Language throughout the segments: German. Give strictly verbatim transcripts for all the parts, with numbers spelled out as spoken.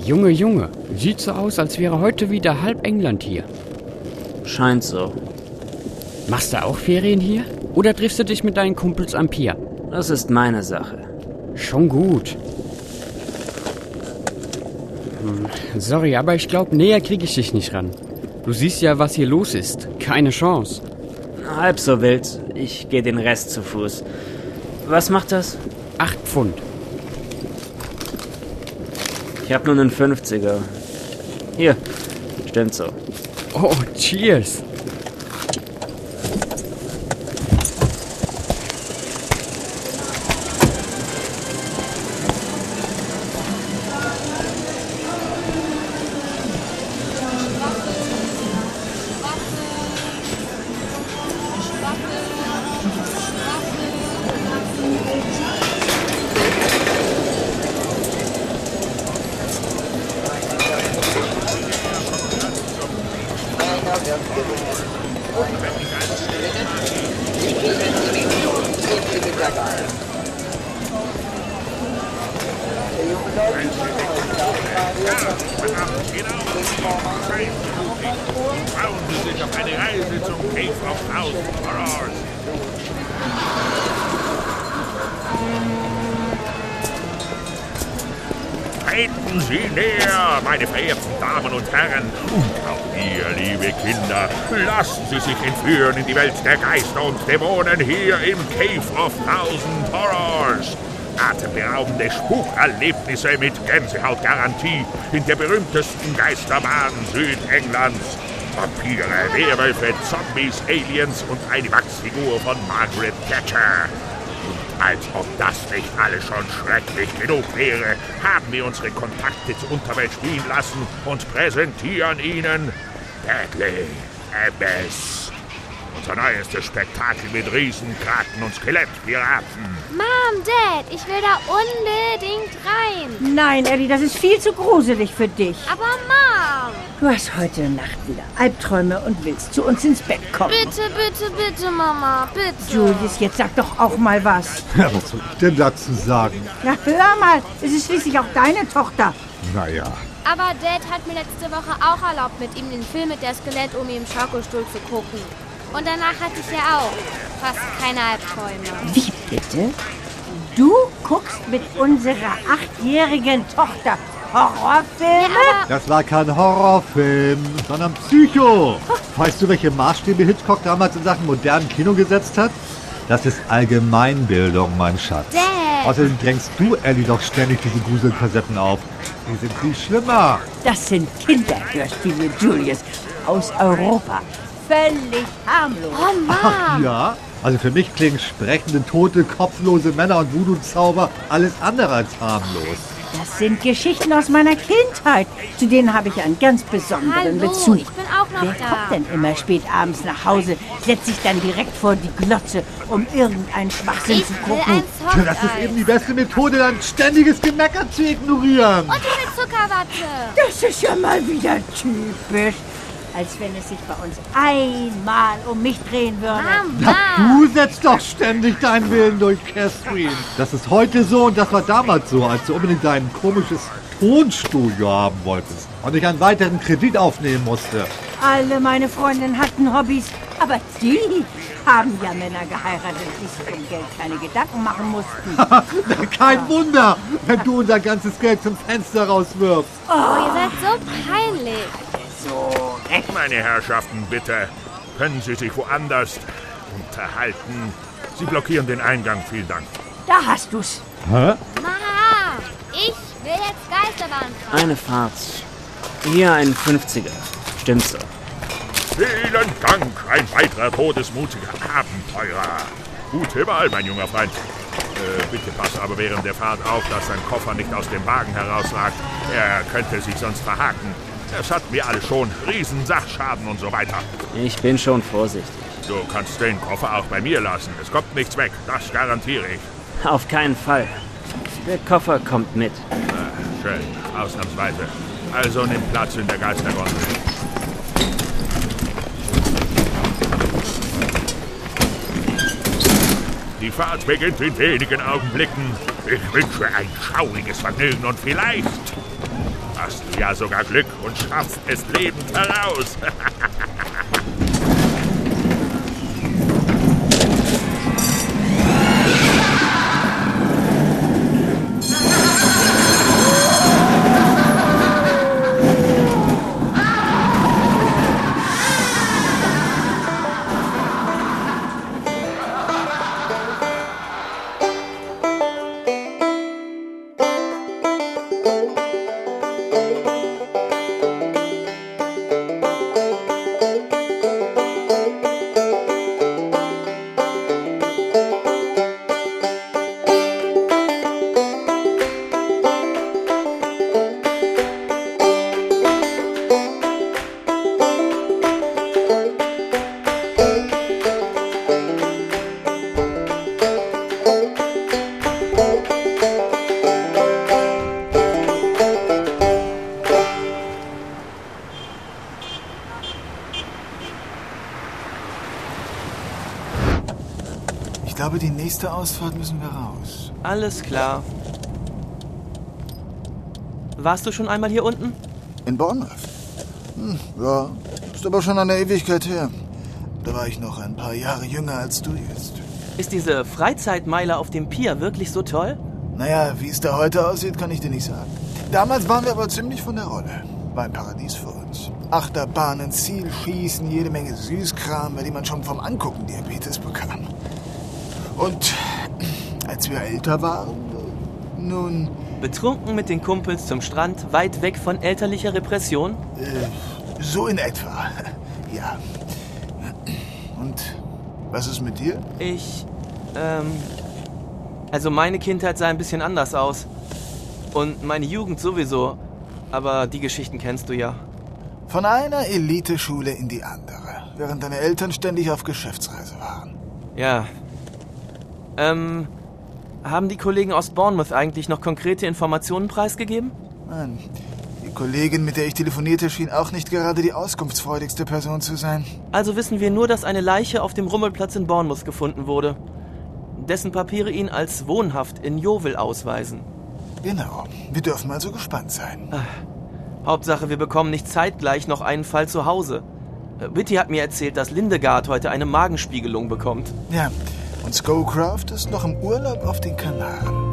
Junge, Junge, sieht so aus, als wäre heute wieder halb England hier. Scheint so. Machst du auch Ferien hier? Oder triffst du dich mit deinen Kumpels am Pier? Das ist meine Sache. Schon gut. Hm, sorry, aber ich glaube, näher kriege ich dich nicht ran. Du siehst ja, was hier los ist. Keine Chance. Halb so wild. Ich gehe den Rest zu Fuß. Was macht das? Acht Pfund. Ich hab nur einen fünfziger. Hier, stimmt so. Oh, cheers. Trauen Sie sich auf eine Reise zum Cave of Thousand Horrors. Treten Sie näher, meine verehrten Damen und Herren. Und auch ihr, liebe Kinder, lassen Sie sich entführen in die Welt der Geister und Dämonen hier im Cave of Thousand Horrors. Atemberaubende Spukerlebnisse mit Gänsehautgarantie in der berühmtesten Geisterbahn Südenglands. Vampire, Werwölfe, Zombies, Aliens und eine Wachsfigur von Margaret Thatcher. Und als ob das nicht alles schon schrecklich genug wäre, haben wir unsere Kontakte zur Unterwelt spielen lassen und präsentieren Ihnen Deadly Abyss. Unser neuestes Spektakel mit Riesen, Kraken und Skelettpiraten. Mom, Dad, ich will da unbedingt rein. Nein, Ellie, das ist viel zu gruselig für dich. Aber Mom! Du hast heute Nacht wieder Albträume und willst zu uns ins Bett kommen. Bitte, bitte, bitte, Mama, bitte. Julius, jetzt sag doch auch mal was. Ja, was soll ich denn dazu sagen? Na, hör mal, es ist schließlich auch deine Tochter. Naja. Aber Dad hat mir letzte Woche auch erlaubt, mit ihm den Film mit der Skelett-Omi im Schaukelstuhl zu gucken. Und danach hatte ich ja auch fast keine Albträume. Wie bitte? Du guckst mit unserer achtjährigen Tochter Horrorfilme? Ja, Das war kein Horrorfilm, sondern Psycho. Weißt du, welche Maßstäbe Hitchcock damals in Sachen modernen Kino gesetzt hat? Das ist Allgemeinbildung, mein Schatz. Dad! Außerdem drängst du, Ellie, doch ständig diese Gruselkassetten auf. Die sind viel schlimmer. Das sind Kinderhörspiele, Julius, aus Europa. Völlig harmlos. Oh, Mom! Ja? Also für mich klingen sprechende, tote, kopflose Männer und Voodoo-Zauber alles andere als harmlos. Das sind Geschichten aus meiner Kindheit. Zu denen habe ich einen ganz besonderen Hallo, Bezug. ich bin auch noch Wer da. kommt denn immer spät abends nach Hause, setzt sich dann direkt vor die Glotze, um irgendeinen Schwachsinn Ich zu will gucken? ein Tja, das ist eben die beste Methode, dein ständiges Gemecker zu ignorieren. Und diese Zuckerwatte. Das ist ja mal wieder typisch. Als wenn es sich bei uns einmal um mich drehen würde. Mama! Du setzt doch ständig deinen Willen durch, Catherine. Das ist heute so und das war damals so, als du unbedingt dein komisches Tonstudio haben wolltest und ich einen weiteren Kredit aufnehmen musste. Alle meine Freundinnen hatten Hobbys, aber die haben ja Männer geheiratet, die sich um Geld keine Gedanken machen mussten. Kein Wunder, wenn du unser ganzes Geld zum Fenster rauswirfst. Oh, ihr seid so peinlich. So, Meine Herrschaften, bitte, können Sie sich woanders unterhalten? Sie blockieren den Eingang, vielen Dank. da hast du's. Hä? Mama, ich will jetzt Geisterbahn fahren. Eine Fahrt. Hier ein fünfziger. Stimmt so. Vielen Dank, ein weiterer todesmutiger Abenteurer. Gute Wahl, mein junger Freund. Äh, bitte pass aber während der Fahrt auf, dass sein Koffer nicht aus dem Wagen herausragt. Er könnte sich sonst verhaken. Das hatten wir alle schon. Riesensachschaden und so weiter. Ich bin schon vorsichtig. Du kannst den Koffer auch bei mir lassen. Es kommt nichts weg, das garantiere ich. Auf keinen Fall. Der Koffer kommt mit. Ah, schön, ausnahmsweise. Also nimm Platz in der Geistergondel. Die Fahrt beginnt in wenigen Augenblicken. Ich wünsche ein schauriges Vergnügen und vielleicht, was ja sogar Glück und schafft es lebend heraus. Ich glaube, die nächste Ausfahrt müssen wir raus. Alles klar. Warst du schon einmal hier unten? In Bournemouth? Hm, ja, ist aber schon eine Ewigkeit her. Da war ich noch ein paar Jahre jünger als du jetzt. Ist diese Freizeitmeile auf dem Pier wirklich so toll? Naja, wie es da heute aussieht, kann ich dir nicht sagen. Damals waren wir aber ziemlich von der Rolle. War ein Paradies für uns. Achterbahnen, Zielschießen, jede Menge Süßkram, bei dem man schon vom Angucken Diabetes bekam. Und als wir älter waren, nun... Betrunken mit den Kumpels zum Strand, weit weg von elterlicher Repression? Äh, so in etwa, ja. Und was ist mit dir? Ich, ähm... Also meine Kindheit sah ein bisschen anders aus. Und meine Jugend sowieso. Aber die Geschichten kennst du ja. Von einer Eliteschule in die andere, während deine Eltern ständig auf Geschäftsreise waren. Ja. Ähm, haben die Kollegen aus Bournemouth eigentlich noch konkrete Informationen preisgegeben? Nein, die Kollegin, mit der ich telefonierte, schien auch nicht gerade die auskunftsfreudigste Person zu sein. Also wissen wir nur, dass eine Leiche auf dem Rummelplatz in Bournemouth gefunden wurde, dessen Papiere ihn als wohnhaft in Yeovil ausweisen. Genau, wir dürfen also gespannt sein. Ach, Hauptsache, wir bekommen nicht zeitgleich noch einen Fall zu Hause. Whitty hat mir erzählt, dass Lindegard heute eine Magenspiegelung bekommt. Ja, und Scowcroft ist noch im Urlaub auf den Kanaren.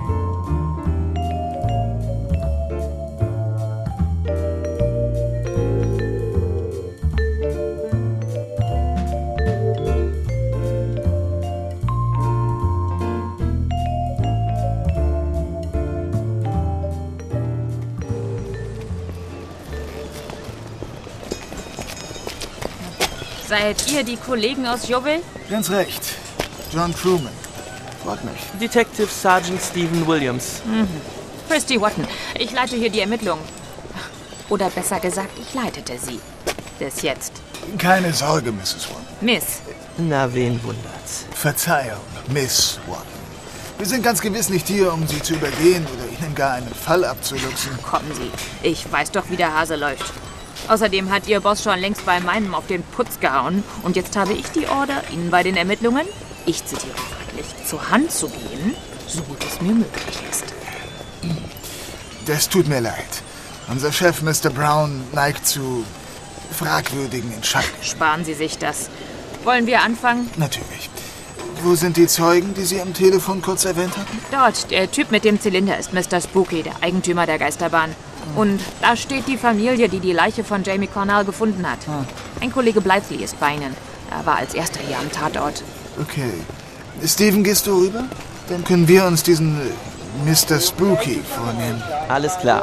Seid ihr die Kollegen aus Yeovil? Ganz recht. John Truman. Freut mich. Detective Sergeant Stephen Williams. Mhm. Christy Watton. Ich leite hier die Ermittlungen. Oder besser gesagt, ich leitete sie. Bis jetzt. Keine Sorge, Missus Watton. Miss. Na, wen wundert's? Verzeihung, Miss Watton. Wir sind ganz gewiss nicht hier, um Sie zu übergehen oder Ihnen gar einen Fall abzuluxen. Kommen Sie. Ich weiß doch, wie der Hase läuft. Außerdem hat Ihr Boss schon längst bei meinem auf den Putz gehauen. Und jetzt habe ich die Order, Ihnen bei den Ermittlungen, ich zitiere wörtlich, zur Hand zu gehen, so gut es mir möglich ist. Das tut mir leid. Unser Chef, Mister Brown, neigt zu fragwürdigen Entscheidungen. Sparen Sie sich das. Wollen wir anfangen? Natürlich. Wo sind die Zeugen, die Sie am Telefon kurz erwähnt hatten? Dort. Der Typ mit dem Zylinder ist Mister Spooky, der Eigentümer der Geisterbahn. Und da steht die Familie, die die Leiche von Jamie Cornell gefunden hat. Ein Kollege Blythley ist bei Ihnen. Er war als erster hier am Tatort. Okay. Steven, gehst du rüber? Dann können wir uns diesen Mister Spooky vornehmen. Alles klar.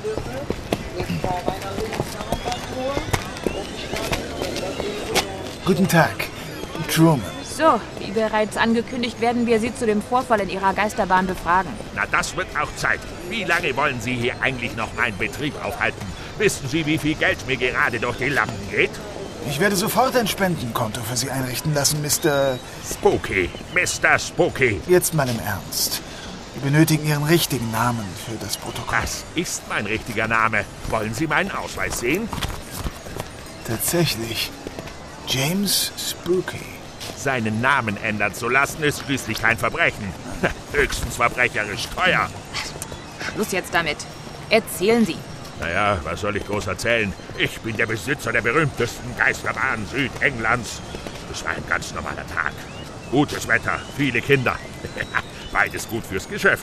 Guten Tag, Truman. So, wie bereits angekündigt, werden wir Sie zu dem Vorfall in Ihrer Geisterbahn befragen. Na, das wird auch Zeit. Wie lange wollen Sie hier eigentlich noch meinen Betrieb aufhalten? Wissen Sie, wie viel Geld mir gerade durch die Lappen geht? Ich werde sofort ein Spendenkonto für Sie einrichten lassen, Mister Spooky. Mister Spooky. Jetzt mal im Ernst. Wir benötigen Ihren richtigen Namen für das Protokoll. Das ist mein richtiger Name. Wollen Sie meinen Ausweis sehen? Tatsächlich. James Spooky. Seinen Namen ändern zu lassen, ist schließlich kein Verbrechen. Höchstens verbrecherisch teuer. Schluss jetzt damit. Erzählen Sie. Naja, was soll ich groß erzählen? Ich bin der Besitzer der berühmtesten Geisterbahn Südenglands. Es war ein ganz normaler Tag. Gutes Wetter, viele Kinder. Beides gut fürs Geschäft.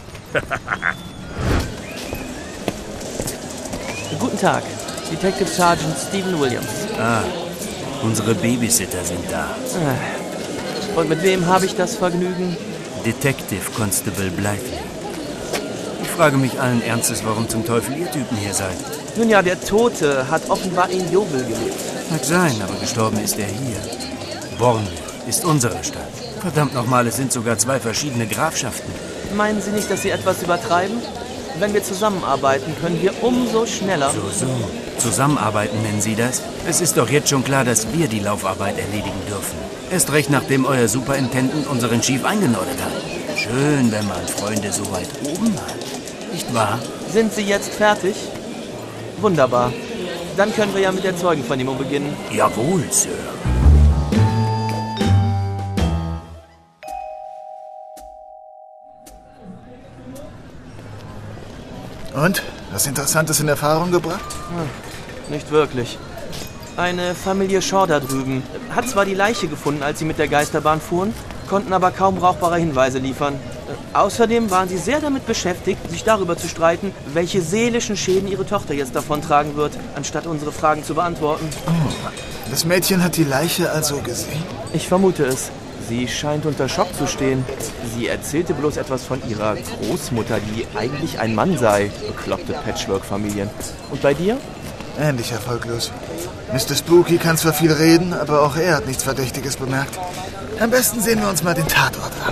Guten Tag, Detective Sergeant Stephen Williams. Ah, unsere Babysitter sind da. Und mit wem habe ich das Vergnügen? Detective Constable Blythe. Ich frage mich allen Ernstes, warum zum Teufel ihr Typen hier seid. Nun ja, der Tote hat offenbar in Yeovil gelebt. Mag sein, aber gestorben ist er hier. Bournemouth ist unsere Stadt. Verdammt nochmal, es sind sogar zwei verschiedene Grafschaften. Meinen Sie nicht, dass Sie etwas übertreiben? Wenn wir zusammenarbeiten, können wir umso schneller... So, so. Zusammenarbeiten nennen Sie das? Es ist doch jetzt schon klar, dass wir die Laufarbeit erledigen dürfen. Erst recht, nachdem euer Superintendent unseren Chief eingenordet hat. Schön, wenn man Freunde so weit oben hat. Nicht wahr? Sind Sie jetzt fertig? Wunderbar. Dann können wir ja mit der Zeugenvernehmung beginnen. Jawohl, Sir. Und? Was Interessantes in Erfahrung gebracht? Hm, nicht wirklich. Eine Familie Shaw da drüben hat zwar die Leiche gefunden, als sie mit der Geisterbahn fuhren, konnten aber kaum brauchbare Hinweise liefern. Außerdem waren sie sehr damit beschäftigt, sich darüber zu streiten, welche seelischen Schäden ihre Tochter jetzt davontragen wird, anstatt unsere Fragen zu beantworten. Oh, das Mädchen hat die Leiche also gesehen? Ich vermute es. Sie scheint unter Schock zu stehen. Sie erzählte bloß etwas von ihrer Großmutter, die eigentlich ein Mann sei. Bekloppte Patchwork-Familien. Und bei dir? Ähnlich erfolglos. Mister Spooky kann zwar viel reden, aber auch er hat nichts Verdächtiges bemerkt. Am besten sehen wir uns mal den Tatort an.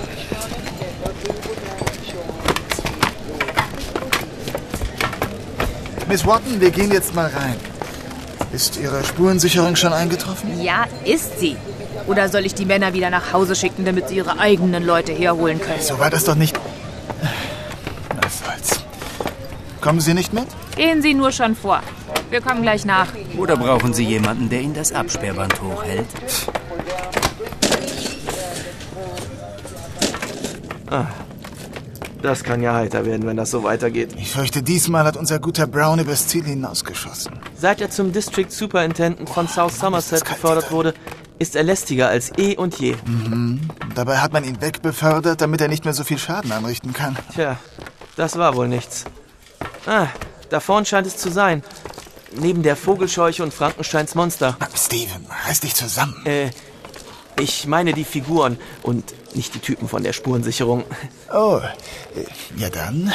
Miss Watton, wir gehen jetzt mal rein. Ist Ihre Spurensicherung schon eingetroffen? Ja, ist sie. Oder soll ich die Männer wieder nach Hause schicken, damit sie ihre eigenen Leute herholen können? So war das doch nicht... Was soll's. Kommen Sie nicht mit? Gehen Sie nur schon vor. Wir kommen gleich nach. Oder brauchen Sie jemanden, der Ihnen das Absperrband hochhält? Ah, das kann ja heiter werden, wenn das so weitergeht. Ich fürchte, diesmal hat unser guter Brown übers Ziel hinausgeschossen. Seit er zum District Superintendent von South Somerset befördert wurde, ist er lästiger als eh und je. Mhm. Dabei hat man ihn wegbefördert, damit er nicht mehr so viel Schaden anrichten kann. Tja, das war wohl nichts. Ah, da vorn scheint es zu sein. Neben der Vogelscheuche und Frankensteins Monster. Steven, reiß dich zusammen. Äh, ich meine die Figuren und nicht die Typen von der Spurensicherung. Oh, ja dann.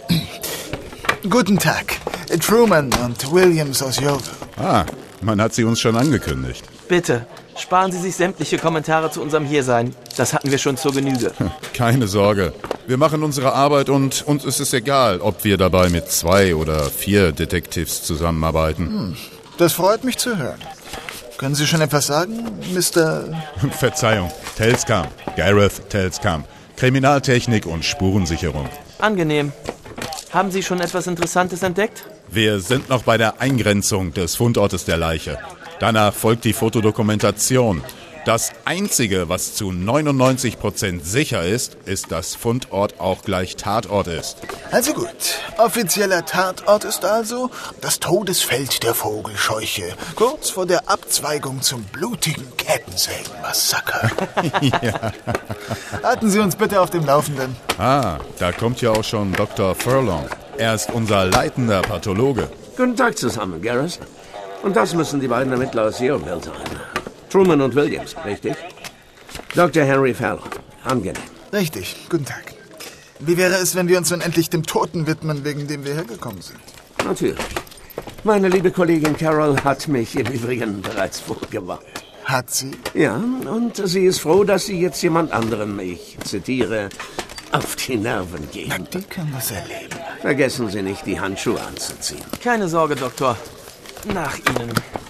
Guten Tag. Truman und Williams aus Yeovil. Ah, man hat sie uns schon angekündigt. Bitte, sparen Sie sich sämtliche Kommentare zu unserem Hiersein. Das hatten wir schon zur Genüge. Keine Sorge. Wir machen unsere Arbeit und uns ist es egal, ob wir dabei mit zwei oder vier Detectives zusammenarbeiten. Hm, das freut mich zu hören. Können Sie schon etwas sagen, Mister... Verzeihung, Telscamp, Gareth Telscamp, Kriminaltechnik und Spurensicherung. Angenehm. Haben Sie schon etwas Interessantes entdeckt? Wir sind noch bei der Eingrenzung des Fundortes der Leiche. Danach folgt die Fotodokumentation. Das Einzige, was zu neunundneunzig Prozent sicher ist, ist, dass Fundort auch gleich Tatort ist. Also gut. Offizieller Tatort ist also das Todesfeld der Vogelscheuche, kurz vor der Abzweigung zum blutigen Kettensägenmassaker. Ja. Halten Sie uns bitte auf dem Laufenden. Ah, da kommt ja auch schon Doktor Furlong. Er ist unser leitender Pathologe. Guten Tag zusammen, Gareth. Und das müssen die beiden Ermittler aus Yeovil sein. Truman und Williams, richtig? Doktor Henry Fallon, angenehm. Richtig, guten Tag. Wie wäre es, wenn wir uns nun endlich dem Toten widmen, wegen dem wir hergekommen sind? Natürlich. Meine liebe Kollegin Carol hat mich im Übrigen bereits vorgewarnt. Hat sie? Ja, und sie ist froh, dass sie jetzt jemand anderem, ich zitiere, auf die Nerven gehen. Na, die können das erleben. Vergessen Sie nicht, die Handschuhe anzuziehen. Keine Sorge, Doktor. Nach Ihnen.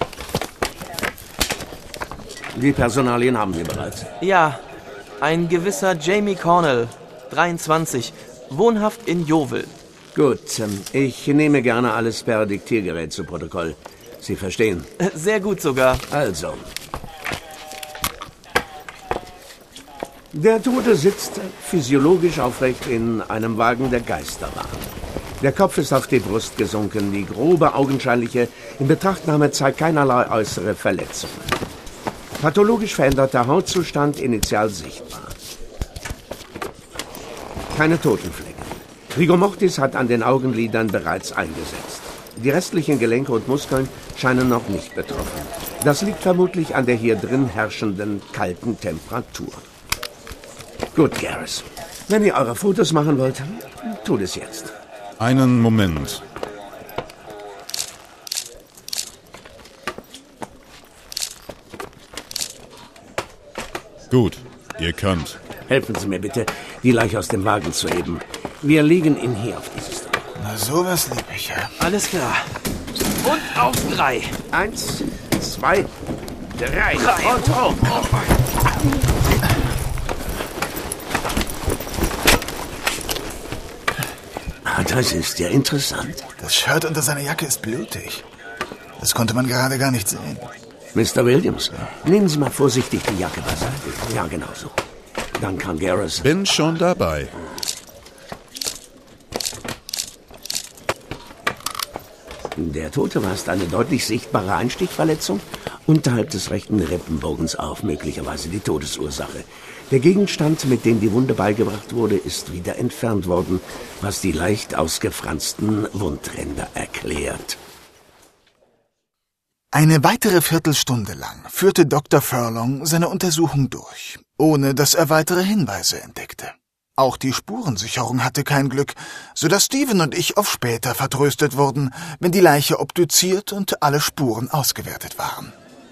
Die Personalien haben wir bereits. Ja, ein gewisser Jamie Cornell, dreiundzwanzig, wohnhaft in Yeovil. Gut, ich nehme gerne alles per Diktiergerät zu Protokoll. Sie verstehen? Sehr gut sogar. Also. Der Tote sitzt physiologisch aufrecht in einem Wagen der Geisterbahn. Der Kopf ist auf die Brust gesunken. Die grobe augenscheinliche Inbetrachtnahme zeigt keinerlei äußere Verletzungen. Pathologisch veränderter Hautzustand initial sichtbar. Keine Totenflecken. Rigor Mortis hat an den Augenlidern bereits eingesetzt. Die restlichen Gelenke und Muskeln scheinen noch nicht betroffen. Das liegt vermutlich an der hier drin herrschenden kalten Temperatur. Gut, Garrus. Wenn ihr eure Fotos machen wollt, tut es jetzt. Einen Moment. Gut, ihr könnt. Helfen Sie mir bitte, die Leiche aus dem Wagen zu heben. Wir legen ihn hier auf dieses Dach. Na, sowas lieb ich ja. Alles klar. Und auf drei. Eins, zwei, drei. drei. Und hoch. Ah, das ist ja interessant. Das Shirt unter seiner Jacke ist blutig. Das konnte man gerade gar nicht sehen. Mister Williams, nehmen Sie mal vorsichtig die Jacke beiseite. Ja, genau so. Dann kann Garrus... Bin schon dabei. Der Tote weist eine deutlich sichtbare Einstichverletzung unterhalb des rechten Rippenbogens auf, möglicherweise die Todesursache. Der Gegenstand, mit dem die Wunde beigebracht wurde, ist wieder entfernt worden, was die leicht ausgefransten Wundränder erklärt. Eine weitere Viertelstunde lang führte Doktor Furlong seine Untersuchung durch, ohne dass er weitere Hinweise entdeckte. Auch die Spurensicherung hatte kein Glück, so dass Stephen und ich auf später vertröstet wurden, wenn die Leiche obduziert und alle Spuren ausgewertet waren.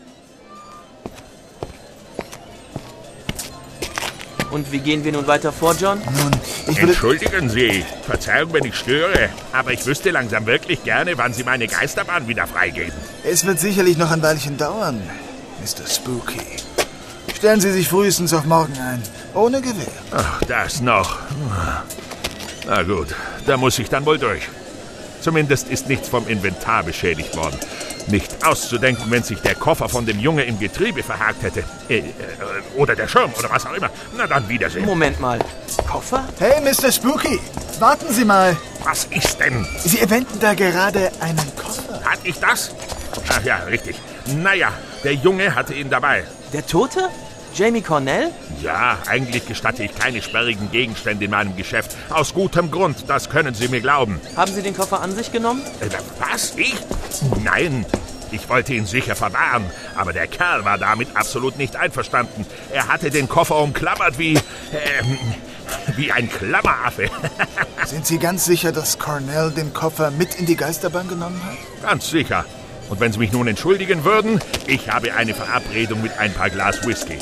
Und wie gehen wir nun weiter vor, John? Nun, ich würde... Entschuldigen Sie, Verzeihung, wenn ich störe, aber ich wüsste langsam wirklich gerne, wann Sie meine Geisterbahn wieder freigeben. Es wird sicherlich noch ein Weilchen dauern, Mister Spooky. Stellen Sie sich frühestens auf morgen ein, ohne Gewehr. Ach, das noch. Na gut, da muss ich dann wohl durch. Zumindest ist nichts vom Inventar beschädigt worden. Nicht auszudenken, wenn sich der Koffer von dem Junge im Getriebe verhakt hätte. Äh, äh, oder der Schirm oder was auch immer. Na dann Wiedersehen. Moment mal. Koffer? Hey, Mister Spooky, warten Sie mal. Was ist denn? Sie erwähnten da gerade einen Koffer. Hatte ich das? Ach ja, richtig. Naja, der Junge hatte ihn dabei. Der Tote? Jamie Cornell? Ja, eigentlich gestatte ich keine sperrigen Gegenstände in meinem Geschäft. Aus gutem Grund, das können Sie mir glauben. Haben Sie den Koffer an sich genommen? Äh, was? Ich? Nein. Ich wollte ihn sicher verwahren, aber der Kerl war damit absolut nicht einverstanden. Er hatte den Koffer umklammert wie... Ähm, wie ein Klammeraffe. Sind Sie ganz sicher, dass Cornell den Koffer mit in die Geisterbahn genommen hat? Ganz sicher. Und wenn Sie mich nun entschuldigen würden, ich habe eine Verabredung mit ein paar Glas Whisky.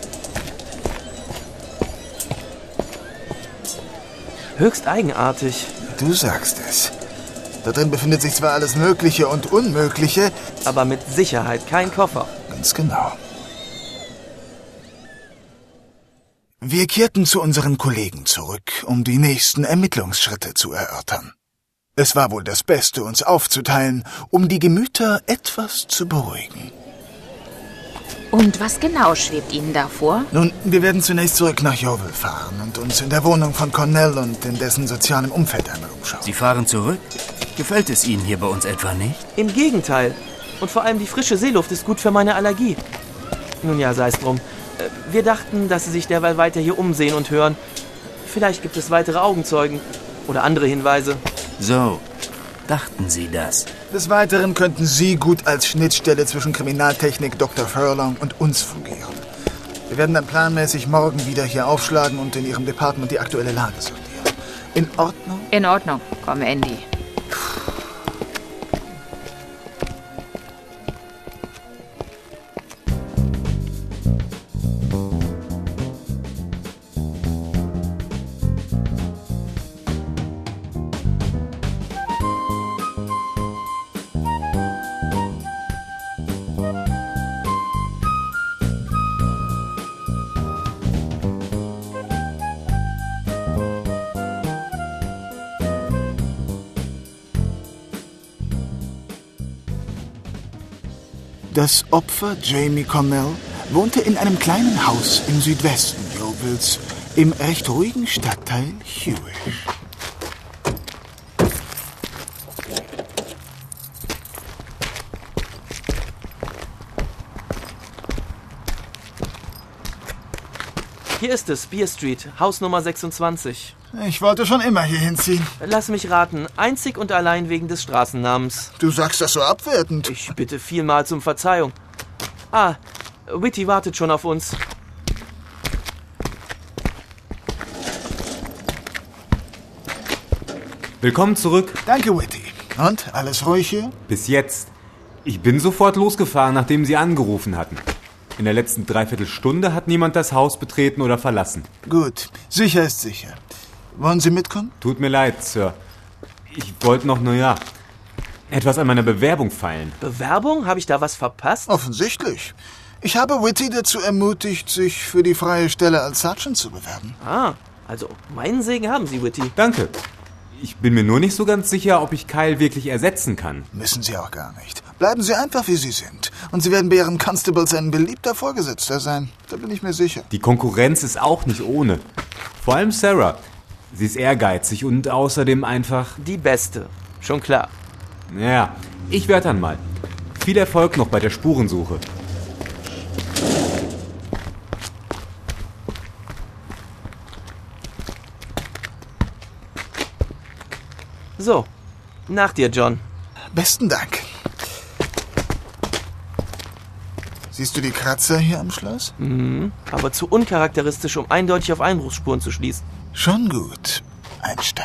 Höchst eigenartig. Du sagst es. Da drin befindet sich zwar alles Mögliche und Unmögliche, aber mit Sicherheit kein Koffer. Ganz genau. Wir kehrten zu unseren Kollegen zurück, um die nächsten Ermittlungsschritte zu erörtern. Es war wohl das Beste, uns aufzuteilen, um die Gemüter etwas zu beruhigen. Und was genau schwebt Ihnen da vor? Nun, wir werden zunächst zurück nach Yeovil fahren und uns in der Wohnung von Cornell und in dessen sozialem Umfeld einmal umschauen. Sie fahren zurück? Gefällt es Ihnen hier bei uns etwa nicht? Im Gegenteil. Und vor allem die frische Seeluft ist gut für meine Allergie. Nun ja, sei es drum. Wir dachten, dass Sie sich derweil weiter hier umsehen und hören. Vielleicht gibt es weitere Augenzeugen oder andere Hinweise. So, dachten Sie das? Des Weiteren könnten Sie gut als Schnittstelle zwischen Kriminaltechnik Doktor Furlong und uns fungieren. Wir werden dann planmäßig morgen wieder hier aufschlagen und in Ihrem Department die aktuelle Lage sondieren. In Ordnung? In Ordnung. Komm, Andy. Das Opfer, Jamie Cornell, wohnte in einem kleinen Haus im Südwesten Yeovils, im recht ruhigen Stadtteil Hewish. Hier ist es, Beer Street, Haus Nummer sechsundzwanzig. Ich wollte schon immer hier hinziehen. Lass mich raten, einzig und allein wegen des Straßennamens. Du sagst das so abwertend. Ich bitte vielmals um Verzeihung. Ah, Whitty wartet schon auf uns. Willkommen zurück. Danke, Whitty. Und, alles ruhig hier? Bis jetzt. Ich bin sofort losgefahren, nachdem Sie angerufen hatten. In der letzten Dreiviertelstunde hat niemand das Haus betreten oder verlassen. Gut, sicher ist sicher. Wollen Sie mitkommen? Tut mir leid, Sir. Ich wollte noch, naja, etwas an meiner Bewerbung feilen. Bewerbung? Habe ich da was verpasst? Offensichtlich. Ich habe Whitty dazu ermutigt, sich für die freie Stelle als Sergeant zu bewerben. Ah, also meinen Segen haben Sie, Whitty. Danke. Ich bin mir nur nicht so ganz sicher, ob ich Kyle wirklich ersetzen kann. Müssen Sie auch gar nicht. Bleiben Sie einfach, wie Sie sind. Und Sie werden bei Ihren Constables ein beliebter Vorgesetzter sein. Da bin ich mir sicher. Die Konkurrenz ist auch nicht ohne. Vor allem Sarah. Sie ist ehrgeizig und außerdem einfach... Die Beste. Schon klar. Ja, ich werde dann mal. Viel Erfolg noch bei der Spurensuche. So, nach dir, John. Besten Dank. Siehst du die Kratzer hier am Schloss? Mhm, aber zu uncharakteristisch, um eindeutig auf Einbruchsspuren zu schließen. Schon gut. Ein Stein.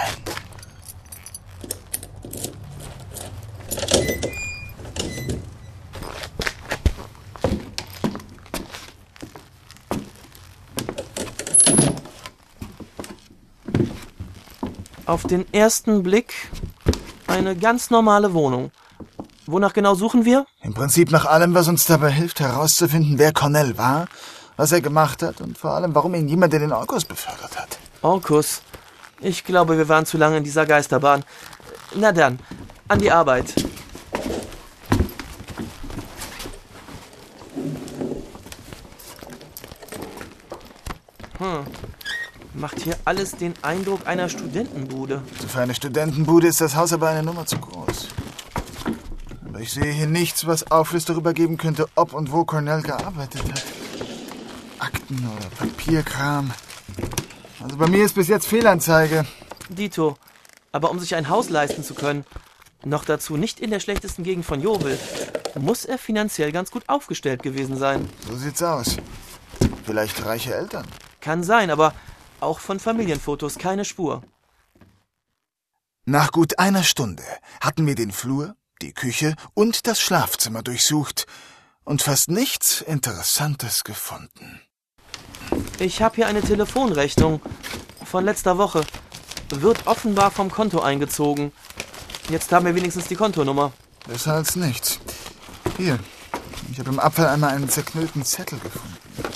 Auf den ersten Blick eine ganz normale Wohnung. Wonach genau suchen wir? Im Prinzip nach allem, was uns dabei hilft, herauszufinden, wer Cornell war, was er gemacht hat und vor allem, warum ihn jemand in den Orkus befördert hat. Orkus? Ich glaube, wir waren zu lange in dieser Geisterbahn. Na dann, an die Arbeit. Hm. Macht hier alles den Eindruck einer Studentenbude. Für eine Studentenbude ist das Haus aber eine Nummer zu groß. Aber ich sehe hier nichts, was Aufschluss darüber geben könnte, ob und wo Cornell gearbeitet hat. Akten oder Papierkram. Also bei mir ist bis jetzt Fehlanzeige. Dito. Aber um sich ein Haus leisten zu können, noch dazu nicht in der schlechtesten Gegend von Yeovil, muss er finanziell ganz gut aufgestellt gewesen sein. So sieht's aus. Vielleicht reiche Eltern. Kann sein, aber auch von Familienfotos keine Spur. Nach gut einer Stunde hatten wir den Flur, die Küche und das Schlafzimmer durchsucht und fast nichts Interessantes gefunden. Ich habe hier eine Telefonrechnung von letzter Woche. Wird offenbar vom Konto eingezogen. Jetzt haben wir wenigstens die Kontonummer. Besser als nichts. Hier, ich habe im Abfall einmal einen zerknüllten Zettel gefunden.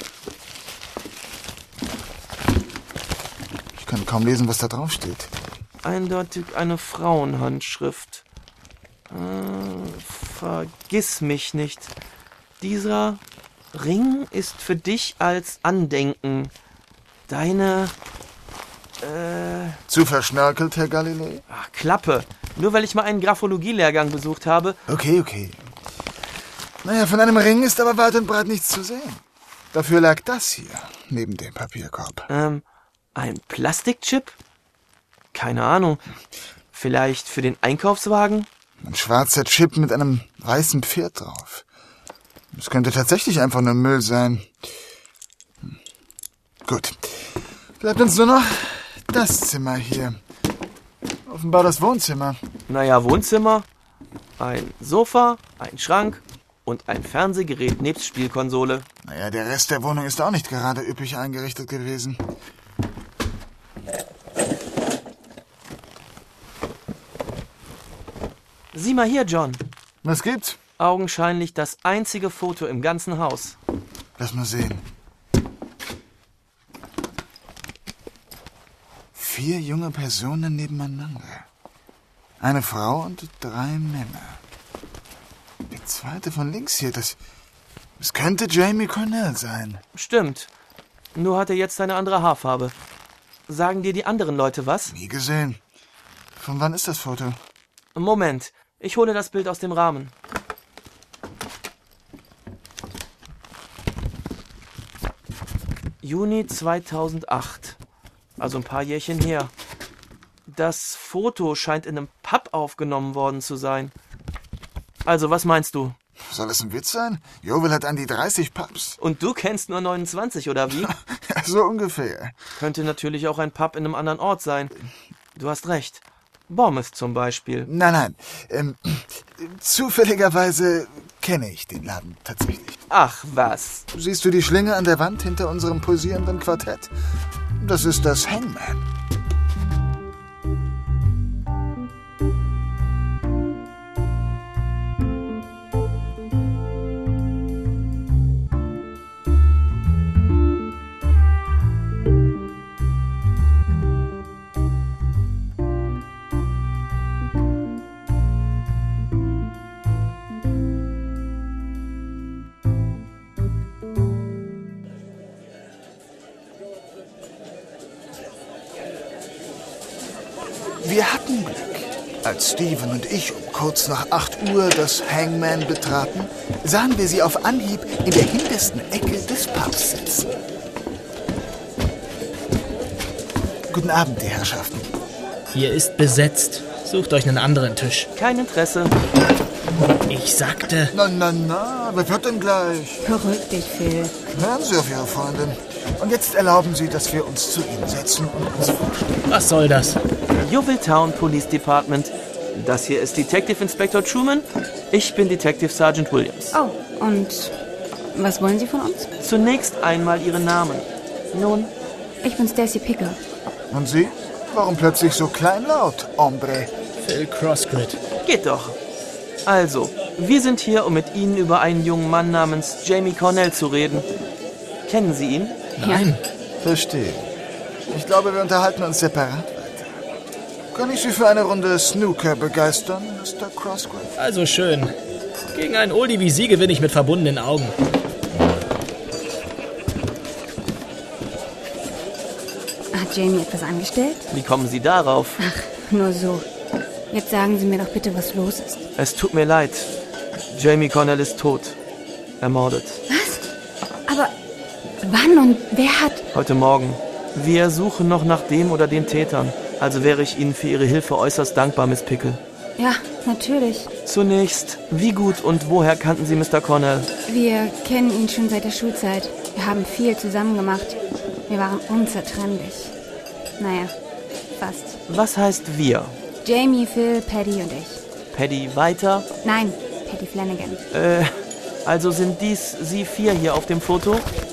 Ich kann kaum lesen, was da drauf steht. Eindeutig eine Frauenhandschrift. Äh, vergiss mich nicht. Dieser Ring ist für dich als Andenken. Deine... Äh... Zu verschnörkelt, Herr Galilei? Ach, Klappe. Nur weil ich mal einen Graphologie-Lehrgang besucht habe. Okay, okay. Naja, von einem Ring ist aber weit und breit nichts zu sehen. Dafür lag das hier, neben dem Papierkorb. Ähm... Ein Plastikchip? Keine Ahnung. Vielleicht für den Einkaufswagen? Ein schwarzer Chip mit einem weißen Pferd drauf. Das könnte tatsächlich einfach nur Müll sein. Hm. Gut. Bleibt uns nur noch das Zimmer hier. Offenbar das Wohnzimmer. Naja, Wohnzimmer, ein Sofa, ein Schrank und ein Fernsehgerät nebst Spielkonsole. Naja, der Rest der Wohnung ist auch nicht gerade üppig eingerichtet gewesen. Sieh mal hier, John. Was gibt's? Augenscheinlich das einzige Foto im ganzen Haus. Lass mal sehen. Vier junge Personen nebeneinander. Eine Frau und drei Männer. Die zweite von links hier, das, das könnte Jamie Cornell sein. Stimmt. Nur hat er jetzt eine andere Haarfarbe. Sagen dir die anderen Leute was? Nie gesehen. Von wann ist das Foto? Moment, ich hole das Bild aus dem Rahmen. Juni zweitausendacht. Also ein paar Jährchen her. Das Foto scheint in einem Pub aufgenommen worden zu sein. Also, was meinst du? Soll es ein Witz sein? Jovel hat an die dreißig Pubs. Und du kennst nur neunundzwanzig, oder wie? Ja, so ungefähr. Könnte natürlich auch ein Pub in einem anderen Ort sein. Du hast recht. Bournemouth zum Beispiel. Nein, nein. Ähm, zufälligerweise kenne ich den Laden tatsächlich. Ach, was? Siehst du die Schlinge an der Wand hinter unserem pulsierenden Quartett? Das ist das Hangman. Wir hatten Glück. Als Steven und ich um kurz nach acht Uhr das Hangman betraten, sahen wir sie auf Anhieb in der hintersten Ecke des Pubs sitzen. Guten Abend, die Herrschaften. Hier ist besetzt. Sucht euch einen anderen Tisch. Kein Interesse. Ich sagte... Na, na, na, wer wird denn gleich? Beruhig dich, Phil. Hören Sie auf Ihre Freundin. Und jetzt erlauben Sie, dass wir uns zu Ihnen setzen und uns vorstellen. Was soll das? Yeovil Town Police Department. Das hier ist Detective Inspector Truman. Ich bin Detective Sergeant Williams. Oh, und was wollen Sie von uns? Zunächst einmal Ihren Namen. Nun? Ich bin Stacy Pickle. Und Sie? Warum plötzlich so kleinlaut, Hombre? Phil Crossgrid. Geht doch. Also, wir sind hier, um mit Ihnen über einen jungen Mann namens Jamie Cornell zu reden. Kennen Sie ihn? Nein. Verstehe. Ich glaube, wir unterhalten uns separat weiter. Kann ich Sie für eine Runde Snooker begeistern, Mister Crossgrid? Also schön. Gegen einen Oldie wie Sie gewinne ich mit verbundenen Augen. Hat Jamie etwas angestellt? Wie kommen Sie darauf? Ach, nur so. Jetzt sagen Sie mir doch bitte, was los ist. Es tut mir leid. Jamie Cornell ist tot. Ermordet. Was? Aber wann und wer hat... Heute Morgen. Wir suchen noch nach dem oder den Tätern. Also wäre ich Ihnen für Ihre Hilfe äußerst dankbar, Miss Pickle. Ja, natürlich. Zunächst, wie gut und woher kannten Sie Mister Cornell? Wir kennen ihn schon seit der Schulzeit. Wir haben viel zusammen gemacht. Wir waren unzertrennlich. Naja, fast. Was heißt wir? Jamie, Phil, Paddy und ich. Paddy weiter? Nein, Paddy Flanagan. Äh, also sind dies Sie vier hier auf dem Foto?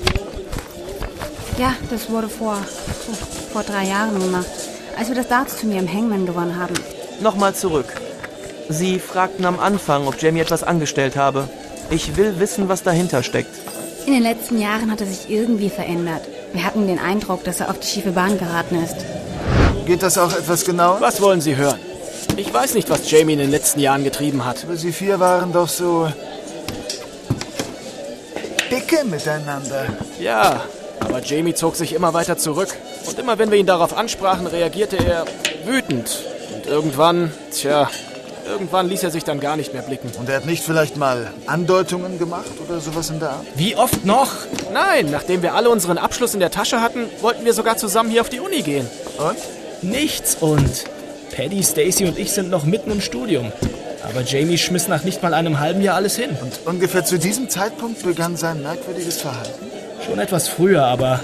Ja, das wurde vor, vor drei Jahren gemacht, als wir das Darts-Turnier im Hangman gewonnen haben. Nochmal zurück. Sie fragten am Anfang, ob Jamie etwas angestellt habe. Ich will wissen, was dahinter steckt. In den letzten Jahren hat er sich irgendwie verändert. Wir hatten den Eindruck, dass er auf die schiefe Bahn geraten ist. Geht das auch etwas genauer? Was wollen Sie hören? Ich weiß nicht, was Jamie in den letzten Jahren getrieben hat. Aber Sie vier waren doch so... dicke miteinander. Ja, aber Jamie zog sich immer weiter zurück. Und immer wenn wir ihn darauf ansprachen, reagierte er wütend. Und irgendwann, tja, irgendwann ließ er sich dann gar nicht mehr blicken. Und er hat nicht vielleicht mal Andeutungen gemacht oder sowas in der Art? Wie oft noch? Nein, nachdem wir alle unseren Abschluss in der Tasche hatten, wollten wir sogar zusammen hier auf die Uni gehen. Und? Nichts und. Paddy, Stacy und ich sind noch mitten im Studium. Aber Jamie schmiss nach nicht mal einem halben Jahr alles hin. Und ungefähr zu diesem Zeitpunkt begann sein merkwürdiges Verhalten? Schon etwas früher, aber...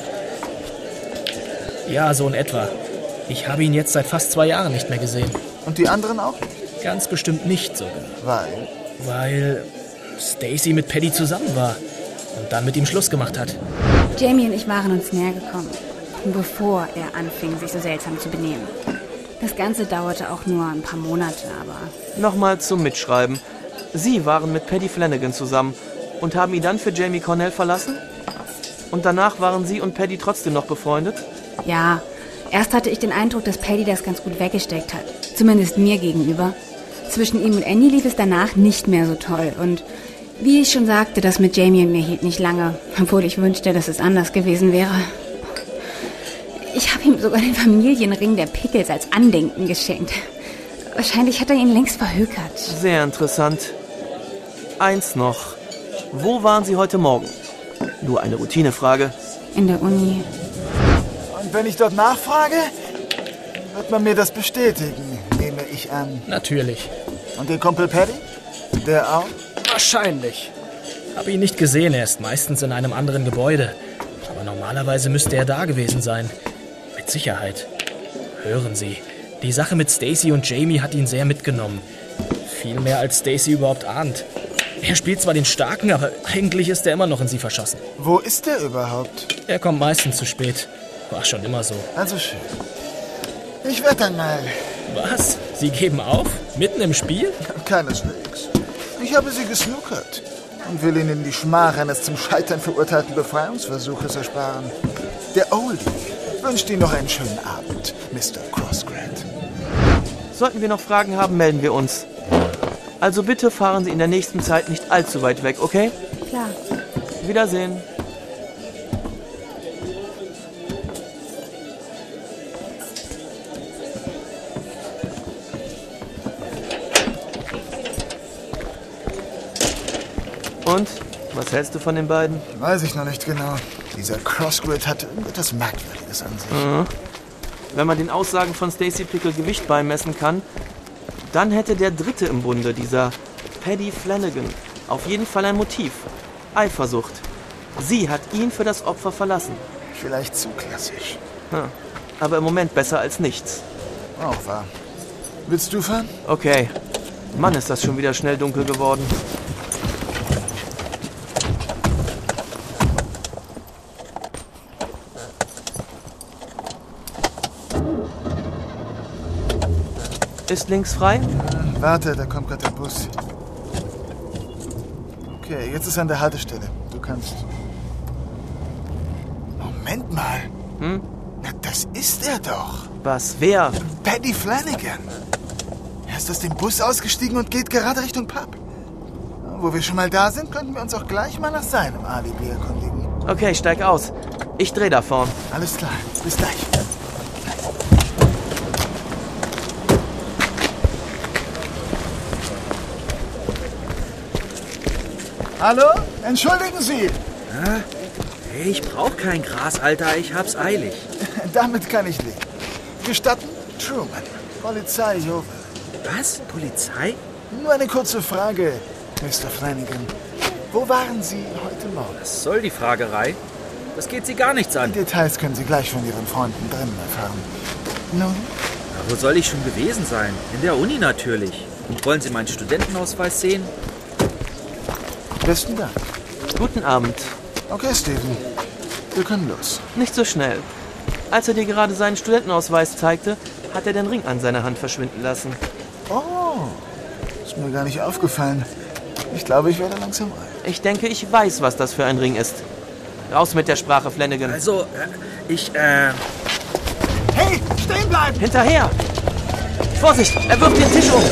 Ja, so in etwa. Ich habe ihn jetzt seit fast zwei Jahren nicht mehr gesehen. Und die anderen auch nicht? Ganz bestimmt nicht sogar. Weil? Weil Stacy mit Paddy zusammen war und dann mit ihm Schluss gemacht hat. Jamie und ich waren uns näher gekommen, bevor er anfing, sich so seltsam zu benehmen. Das Ganze dauerte auch nur ein paar Monate, aber... Nochmal zum Mitschreiben. Sie waren mit Paddy Flanagan zusammen und haben ihn dann für Jamie Cornell verlassen? Und danach waren Sie und Paddy trotzdem noch befreundet? Ja, erst hatte ich den Eindruck, dass Paddy das ganz gut weggesteckt hat. Zumindest mir gegenüber. Zwischen ihm und Annie lief es danach nicht mehr so toll. Und wie ich schon sagte, das mit Jamie und mir hielt nicht lange, obwohl ich wünschte, dass es anders gewesen wäre. Ich habe ihm sogar den Familienring der Pickles als Andenken geschenkt. Wahrscheinlich hat er ihn längst verhökert. Sehr interessant. Eins noch. Wo waren Sie heute Morgen? Nur eine Routinefrage. in der Uni. Und wenn ich dort nachfrage, wird man mir das bestätigen, nehme ich an. Natürlich. Und den Kumpel Paddy? Der auch? Wahrscheinlich. Habe ihn nicht gesehen, er ist meistens in einem anderen Gebäude. Aber normalerweise müsste er da gewesen sein. Mit Sicherheit. Hören Sie, die Sache mit Stacy und Jamie hat ihn sehr mitgenommen. Viel mehr als Stacy überhaupt ahnt. Er spielt zwar den Starken, aber eigentlich ist er immer noch in sie verschossen. Wo ist er überhaupt? Er kommt meistens zu spät. War schon immer so. Also schön. Ich werde dann mal... Was? Sie geben auf? Mitten im Spiel? Keineswegs. Ich habe sie gesnookert und will ihnen die Schmach eines zum Scheitern verurteilten Befreiungsversuches ersparen. Der Oldie wünscht Ihnen noch einen schönen Abend, Mister Crossgrant. Sollten wir noch Fragen haben, melden wir uns. Also bitte fahren Sie in der nächsten Zeit nicht allzu weit weg, okay? Klar. Wiedersehen. Und? Was hältst du von den beiden? Weiß ich noch nicht genau. Dieser Crossgrid hat irgendetwas Merkwürdiges an sich. Mhm. Wenn man den Aussagen von Stacy Pickle Gewicht beimessen kann, dann hätte der Dritte im Bunde, dieser Paddy Flanagan, auf jeden Fall ein Motiv. Eifersucht. Sie hat ihn für das Opfer verlassen. Vielleicht zu klassisch. Hm. Aber im Moment besser als nichts. Auch wahr. Willst du fahren? Okay. Mann, ist das schon wieder schnell dunkel geworden. Ist links frei? Warte, da kommt gerade der Bus. Okay, jetzt ist er an der Haltestelle. Du kannst... Moment mal. Hm? Na, das ist er doch. Was? Wer? Paddy Flanagan. Er ist aus dem Bus ausgestiegen und geht gerade Richtung Pub. Wo wir schon mal da sind, könnten wir uns auch gleich mal nach seinem Alibi erkundigen. Okay, steig aus. Ich dreh da vorn. Alles klar. Bis gleich. Hallo? Entschuldigen Sie. Hä? Hey, ich brauch kein Gras, Alter. Ich hab's eilig. Damit kann ich leben. Gestatten? Truman. Polizei, Jove. Was? Polizei? Nur eine kurze Frage, Mister Flanagan. Wo waren Sie heute Morgen? Was soll die Fragerei? Das geht Sie gar nichts an. Die Details können Sie gleich von Ihren Freunden drinnen erfahren. Nun? Na, wo soll ich schon gewesen sein? In der Uni natürlich. Und wollen Sie meinen Studentenausweis sehen? Besten Dank. Guten Abend. Okay, Steven. Wir können los. Nicht so schnell. Als er dir gerade seinen Studentenausweis zeigte, hat er den Ring an seiner Hand verschwinden lassen. Oh, ist mir gar nicht aufgefallen. Ich glaube, ich werde langsam alt. Ich denke, ich weiß, was das für ein Ring ist. Raus mit der Sprache, Flanagan. Also, ich, äh... Hey, stehen bleiben! Hinterher! Vorsicht, er wirft den Tisch um.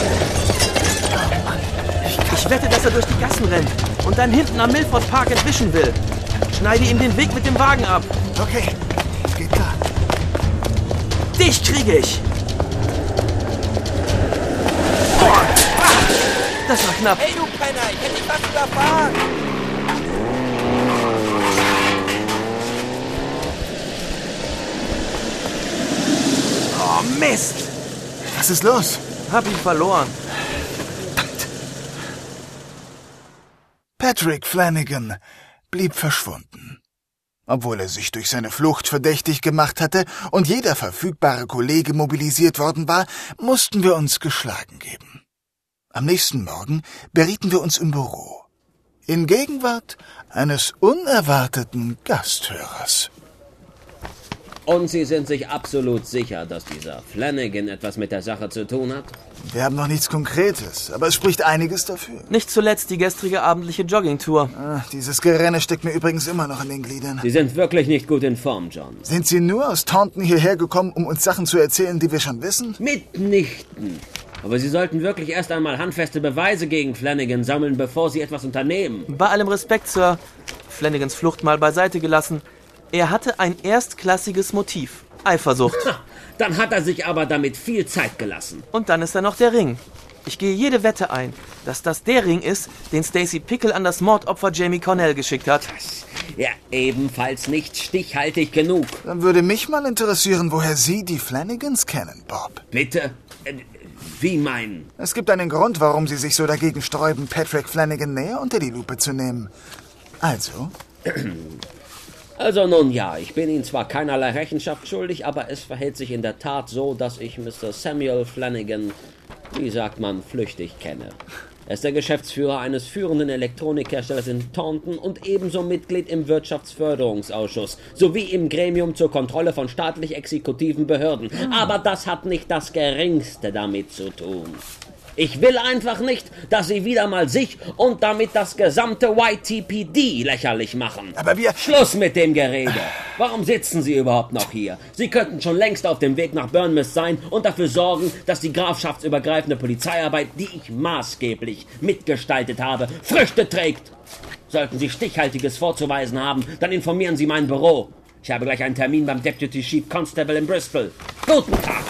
Ich wette, dass er durch die Gassen rennt und dann hinten am Milford Park entwischen will. Schneide ihm den Weg mit dem Wagen ab. Okay, geht klar. Dich kriege ich! Das war knapp. Hey, du Penner, ich hätte dich fast überfahren. Oh, Mist! Was ist los? Hab ihn verloren. Patrick Flanagan blieb verschwunden. Obwohl er sich durch seine Flucht verdächtig gemacht hatte und jeder verfügbare Kollege mobilisiert worden war, mussten wir uns geschlagen geben. Am nächsten Morgen berieten wir uns im Büro. In Gegenwart eines unerwarteten Gasthörers. Und Sie sind sich absolut sicher, dass dieser Flanagan etwas mit der Sache zu tun hat? Wir haben noch nichts Konkretes, aber es spricht einiges dafür. Nicht zuletzt die gestrige abendliche Joggingtour. Ah, dieses Gerenne steckt mir übrigens immer noch in den Gliedern. Sie sind wirklich nicht gut in Form, John. Sind Sie nur aus Taunton hierher gekommen, um uns Sachen zu erzählen, die wir schon wissen? Mitnichten. Aber Sie sollten wirklich erst einmal handfeste Beweise gegen Flanagan sammeln, bevor Sie etwas unternehmen. Bei allem Respekt, Sir, Flanagans Flucht mal beiseite gelassen, er hatte ein erstklassiges Motiv. Eifersucht. Ha, dann hat er sich aber damit viel Zeit gelassen. Und dann ist da noch der Ring. Ich gehe jede Wette ein, dass das der Ring ist, den Stacy Pickle an das Mordopfer Jamie Cornell geschickt hat. Ja, ebenfalls nicht stichhaltig genug. Dann würde mich mal interessieren, woher Sie die Flanagans kennen, Bob. Bitte? Äh, wie meinen? Es gibt einen Grund, warum Sie sich so dagegen sträuben, Patrick Flanagan näher unter die Lupe zu nehmen. Also? Also nun ja, ich bin Ihnen zwar keinerlei Rechenschaft schuldig, aber es verhält sich in der Tat so, dass ich Mister Samuel Flanagan, wie sagt man, flüchtig kenne. Er ist der Geschäftsführer eines führenden Elektronikherstellers in Taunton und ebenso Mitglied im Wirtschaftsförderungsausschuss sowie im Gremium zur Kontrolle von staatlich-exekutiven Behörden. Aber das hat nicht das Geringste damit zu tun. Ich will einfach nicht, dass Sie wieder mal sich und damit das gesamte Y T P D lächerlich machen. Aber wir... Schluss mit dem Gerede. Warum sitzen Sie überhaupt noch hier? Sie könnten schon längst auf dem Weg nach Bournemouth sein und dafür sorgen, dass die grafschaftsübergreifende Polizeiarbeit, die ich maßgeblich mitgestaltet habe, Früchte trägt. Sollten Sie Stichhaltiges vorzuweisen haben, dann informieren Sie mein Büro. Ich habe gleich einen Termin beim Deputy Chief Constable in Bristol. Guten Tag.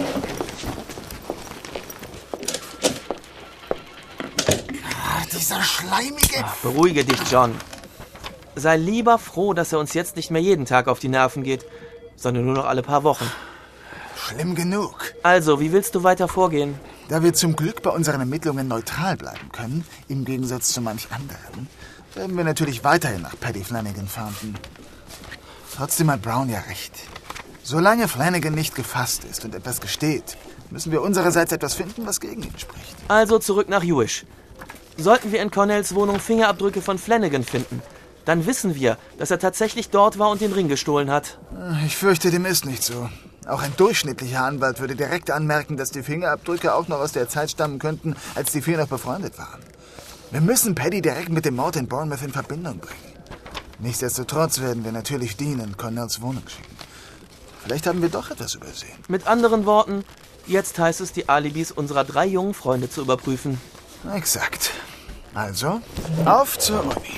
Dieser schleimige... Ach, beruhige dich, John. Sei lieber froh, dass er uns jetzt nicht mehr jeden Tag auf die Nerven geht, sondern nur noch alle paar Wochen. Schlimm genug. Also, wie willst du weiter vorgehen? Da wir zum Glück bei unseren Ermittlungen neutral bleiben können, im Gegensatz zu manch anderen, werden wir natürlich weiterhin nach Paddy Flanagan fahnden. Trotzdem hat Brown ja recht. Solange Flanagan nicht gefasst ist und etwas gesteht, müssen wir unsererseits etwas finden, was gegen ihn spricht. Also zurück nach Jewish. Sollten wir in Cornells Wohnung Fingerabdrücke von Flanagan finden, dann wissen wir, dass er tatsächlich dort war und den Ring gestohlen hat. Ich fürchte, dem ist nicht so. Auch ein durchschnittlicher Anwalt würde direkt anmerken, dass die Fingerabdrücke auch noch aus der Zeit stammen könnten, als die vier noch befreundet waren. Wir müssen Paddy direkt mit dem Mord in Bournemouth in Verbindung bringen. Nichtsdestotrotz werden wir natürlich Dean in Cornells Wohnung schicken. Vielleicht haben wir doch etwas übersehen. Mit anderen Worten, jetzt heißt es, die Alibis unserer drei jungen Freunde zu überprüfen. Exakt. Also, auf zur Uni.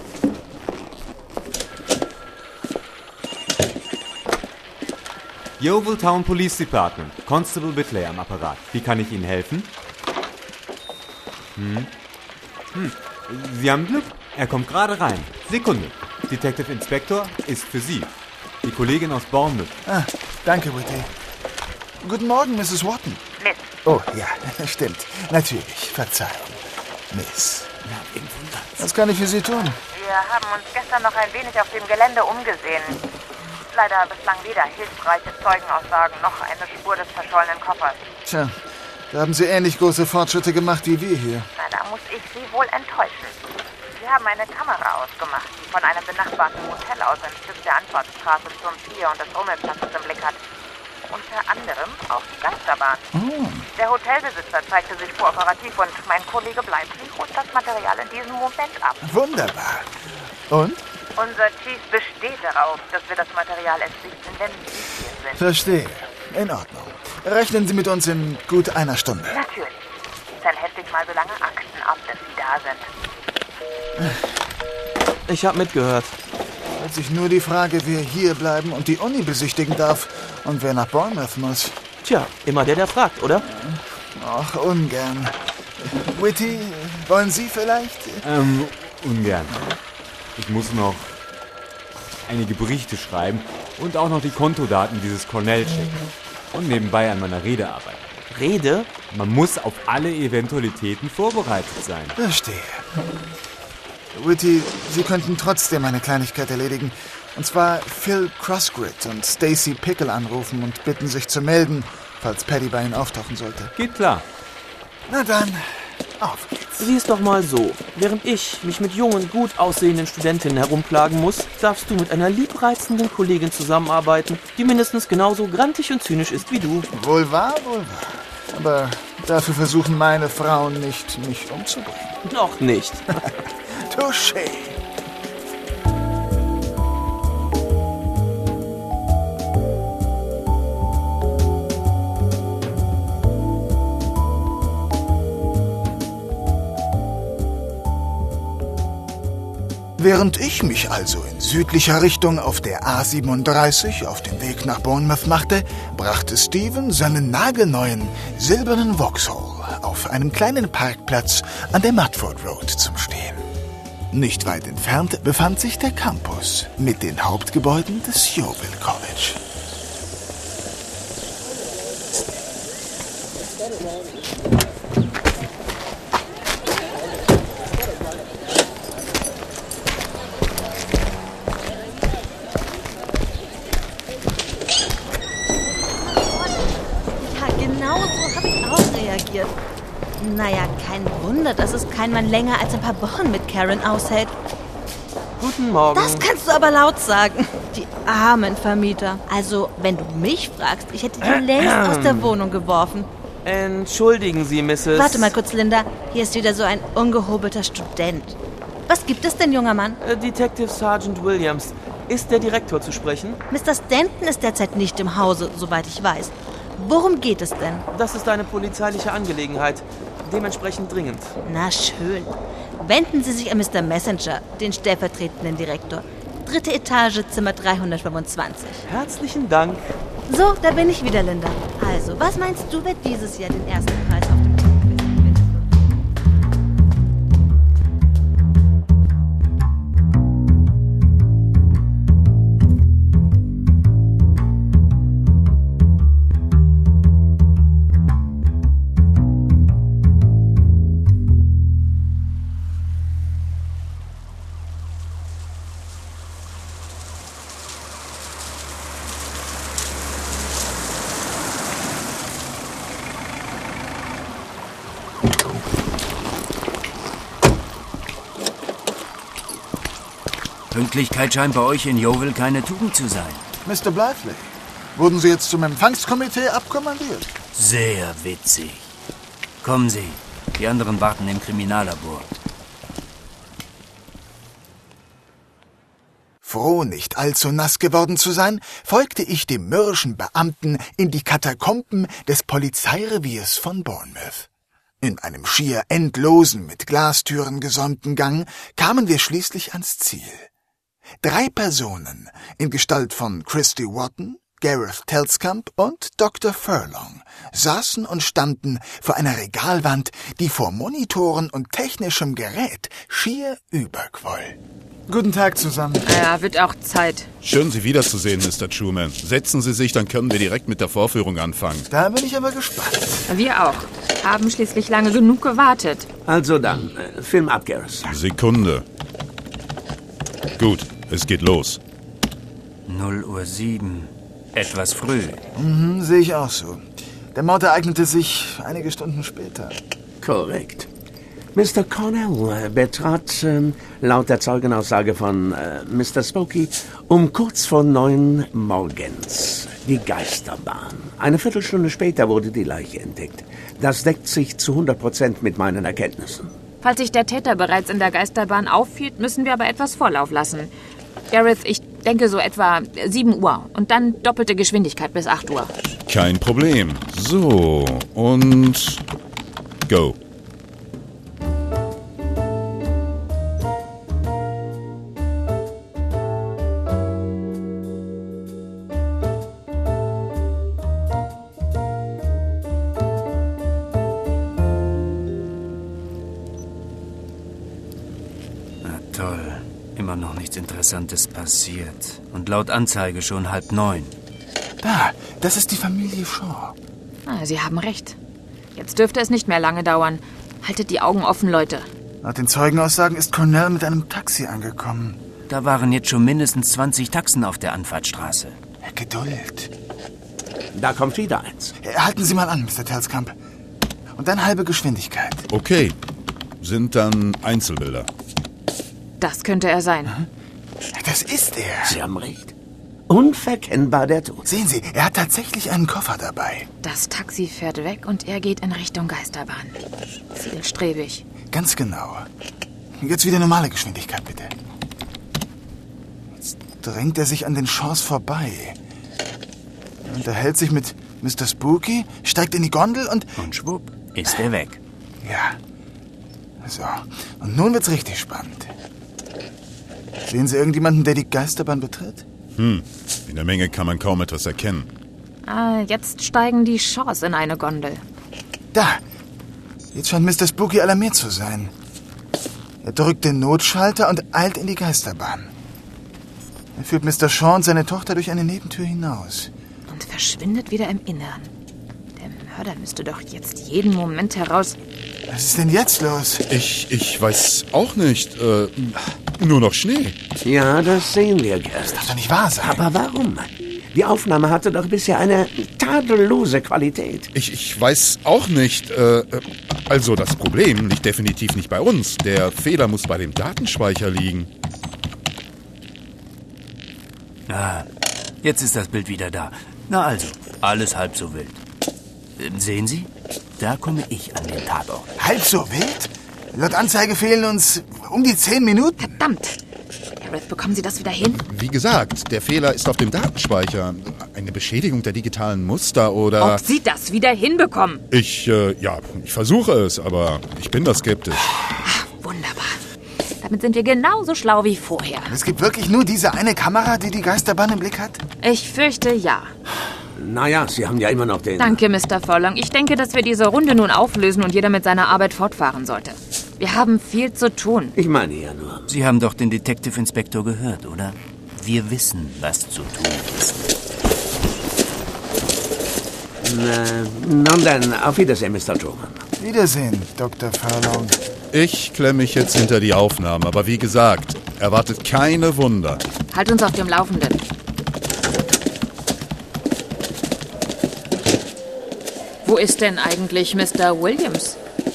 Yeovil Town Police Department. Constable Whitley am Apparat. Wie kann ich Ihnen helfen? Hm. Hm. Sie haben Glück. Er kommt gerade rein. Sekunde. Detective Inspector ist für Sie. Die Kollegin aus Bournemouth. Ah, danke, Whitley. Guten Morgen, Missus Wotton. Miss. Oh, ja, stimmt. Natürlich. Verzeihung. Miss. Was kann ich für Sie tun? Wir haben uns gestern noch ein wenig auf dem Gelände umgesehen. Leider bislang weder hilfreiche Zeugenaussagen noch eine Spur des verschollenen Koffers. Tja, da haben Sie ähnlich große Fortschritte gemacht wie wir hier. Na, da muss ich Sie wohl enttäuschen. Wir haben eine Kamera ausgemacht, die von einem benachbarten Hotel aus ein Stück der Anfahrtsstraße zum Pier und des Rummelplatzes im Blick hat. Unter anderem auch die Geisterbahn. Oh. Der Hotelbesitzer zeigte sich kooperativ und mein Kollege Bleiby holt das Material in diesem Moment ab. Wunderbar. Und? Unser Chief besteht darauf, dass wir das Material erst sichten, wenn Sie hier sind. Verstehe. In Ordnung. Rechnen Sie mit uns in gut einer Stunde. Natürlich. Dann hefte ich mal so lange Akten ab, bis Sie da sind. Ich habe mitgehört. Stellt sich nur die Frage, wer hier bleiben und die Uni besichtigen darf und wer nach Bournemouth muss. Tja, immer der, der fragt, oder? Ach, ungern. Whitty, wollen Sie vielleicht? Ähm, ungern. Ich muss noch einige Berichte schreiben und auch noch die Kontodaten dieses Cornell checken. Und nebenbei an meiner Rede arbeiten. Rede? Man muss auf alle Eventualitäten vorbereitet sein. Verstehe. Whitty, Sie könnten trotzdem eine Kleinigkeit erledigen. Und zwar Phil Crossgrid und Stacy Pickle anrufen und bitten, sich zu melden, falls Paddy bei Ihnen auftauchen sollte. Geht klar. Na dann, auf geht's. Sieh es doch mal so. Während ich mich mit jungen, gut aussehenden Studentinnen herumplagen muss, darfst du mit einer liebreizenden Kollegin zusammenarbeiten, die mindestens genauso grantig und zynisch ist wie du. Wohl wahr, wohl wahr. Aber dafür versuchen meine Frauen nicht, mich umzubringen. Noch nicht. Touché. Während ich mich also in südlicher Richtung auf der A siebenunddreißig auf den Weg nach Bournemouth machte, brachte Steven seinen nagelneuen silbernen Vauxhall auf einem kleinen Parkplatz an der Mudford Road zum Stehen. Nicht weit entfernt befand sich der Campus mit den Hauptgebäuden des Yeovil College. Naja, kein Wunder, dass es kein Mann länger als ein paar Wochen mit Karen aushält. Guten Morgen. Das kannst du aber laut sagen. Die armen Vermieter. Also, wenn du mich fragst, ich hätte die längst aus der Wohnung geworfen. Entschuldigen Sie, Misses Warte mal kurz, Linda. Hier ist wieder so ein ungehobelter Student. Was gibt es denn, junger Mann? Äh, Detective Sergeant Williams. Ist der Direktor zu sprechen? Mister Stanton ist derzeit nicht im Hause, soweit ich weiß. Worum geht es denn? Das ist eine polizeiliche Angelegenheit. Dementsprechend dringend. Na schön. Wenden Sie sich an Mister Messenger, den stellvertretenden Direktor. Dritte Etage, Zimmer dreihundertfünfundzwanzig. Herzlichen Dank. So, da bin ich wieder, Linda. Also, was meinst du, wird dieses Jahr den ersten Preis auf dem Pünktlichkeit scheint bei euch in Yeovil keine Tugend zu sein. Mister Blythe, wurden Sie jetzt zum Empfangskomitee abkommandiert? Sehr witzig. Kommen Sie, die anderen warten im Kriminallabor. Froh, nicht allzu nass geworden zu sein, folgte ich dem mürrischen Beamten in die Katakomben des Polizeireviers von Bournemouth. In einem schier endlosen, mit Glastüren gesäumten Gang kamen wir schließlich ans Ziel. Drei Personen in Gestalt von Christy Wotton, Gareth Telscamp und Doktor Furlong saßen und standen vor einer Regalwand, die vor Monitoren und technischem Gerät schier überquoll. Guten Tag zusammen. Ja, wird auch Zeit. Schön, Sie wiederzusehen, Mister Truman. Setzen Sie sich, dann können wir direkt mit der Vorführung anfangen. Da bin ich aber gespannt. Wir auch. Haben schließlich lange genug gewartet. Also dann, äh, Film ab, Gareth. Sekunde. Gut, es geht los. null Uhr sieben. Etwas früh. Mhm, sehe ich auch so. Der Mord ereignete sich einige Stunden später. Korrekt. Mister Cornell betrat, äh, laut der Zeugenaussage von äh, Mister Spokey, um kurz vor neun morgens die Geisterbahn. Eine Viertelstunde später wurde die Leiche entdeckt. Das deckt sich zu hundert Prozent mit meinen Erkenntnissen. Falls sich der Täter bereits in der Geisterbahn aufhielt, müssen wir aber etwas Vorlauf lassen. Gareth, ich denke so etwa sieben Uhr und dann doppelte Geschwindigkeit bis acht Uhr. Kein Problem. So, und go. Immer noch nichts Interessantes passiert. Und laut Anzeige schon halb neun. Da, das ist die Familie Shaw. Ah, Sie haben recht. Jetzt dürfte es nicht mehr lange dauern. Haltet die Augen offen, Leute. Laut den Zeugenaussagen ist Cornell mit einem Taxi angekommen. Da waren jetzt schon mindestens zwanzig Taxen auf der Anfahrtsstraße. Geduld. Da kommt wieder eins. Halten Sie mal an, Mister Telscamp. Und dann halbe Geschwindigkeit. Okay. Sind dann Einzelbilder. Das könnte er sein. Das ist er. Sie haben recht. Unverkennbar der Tod. Sehen Sie, er hat tatsächlich einen Koffer dabei. Das Taxi fährt weg und er geht in Richtung Geisterbahn. Zielstrebig. Ganz genau. Jetzt wieder normale Geschwindigkeit, bitte. Jetzt drängt er sich an den Shaws vorbei. Er unterhält sich mit Mister Spooky, steigt in die Gondel und... Und schwupp, ist er weg. Ja. So, und nun wird's richtig spannend. Sehen Sie irgendjemanden, der die Geisterbahn betritt? Hm, in der Menge kann man kaum etwas erkennen. Ah, jetzt steigen die Shaws in eine Gondel. Da, Jetzt scheint Mister Spooky alarmiert zu sein. Er drückt den Notschalter und eilt in die Geisterbahn. Er führt Mister Shaw und seine Tochter durch eine Nebentür hinaus. Und verschwindet wieder im Innern. Der Mörder müsste doch jetzt jeden Moment heraus... Was ist denn jetzt los? Ich, ich weiß auch nicht. Äh, nur noch Schnee. Ja, das sehen wir gern. Das darf doch nicht wahr sein. Aber warum? Die Aufnahme hatte doch bisher eine tadellose Qualität. Ich, ich weiß auch nicht. Äh, also das Problem liegt definitiv nicht bei uns. Der Fehler muss bei dem Datenspeicher liegen. Ah, jetzt ist das Bild wieder da. Na also, alles halb so wild. Sehen Sie? Da komme ich an den Tatort. Halb so wild? Laut Anzeige fehlen uns um die zehn Minuten. Verdammt! Gareth, bekommen Sie das wieder hin? Wie gesagt, der Fehler ist auf dem Datenspeicher. Eine Beschädigung der digitalen Muster oder... Ob Sie das wieder hinbekommen? Ich, äh, ja, ich versuche es, aber ich bin da skeptisch. Ach, wunderbar. Damit sind wir genauso schlau wie vorher. Es gibt wirklich nur diese eine Kamera, die die Geisterbahn im Blick hat? Ich fürchte, ja. Naja, Sie haben ja immer noch den... Danke, Mister Furlong. Ich denke, dass wir diese Runde nun auflösen und jeder mit seiner Arbeit fortfahren sollte. Wir haben viel zu tun. Ich meine ja nur... Sie haben doch den Detective Inspector gehört, oder? Wir wissen, was zu tun ist. Na, nun dann, auf Wiedersehen, Mister Truman. Wiedersehen, Doktor Furlong. Ich klemme mich jetzt hinter die Aufnahme, aber wie gesagt, erwartet keine Wunder. Halt uns auf dem Laufenden. Wo ist denn eigentlich Mister Williams?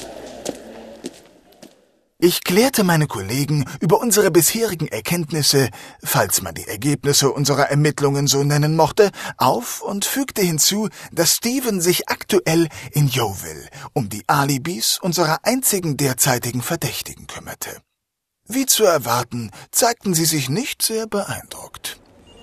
Ich klärte meine Kollegen über unsere bisherigen Erkenntnisse, falls man die Ergebnisse unserer Ermittlungen so nennen mochte, auf und fügte hinzu, dass Steven sich aktuell in Yeovil um die Alibis unserer einzigen derzeitigen Verdächtigen kümmerte. Wie zu erwarten, zeigten sie sich nicht sehr beeindruckt.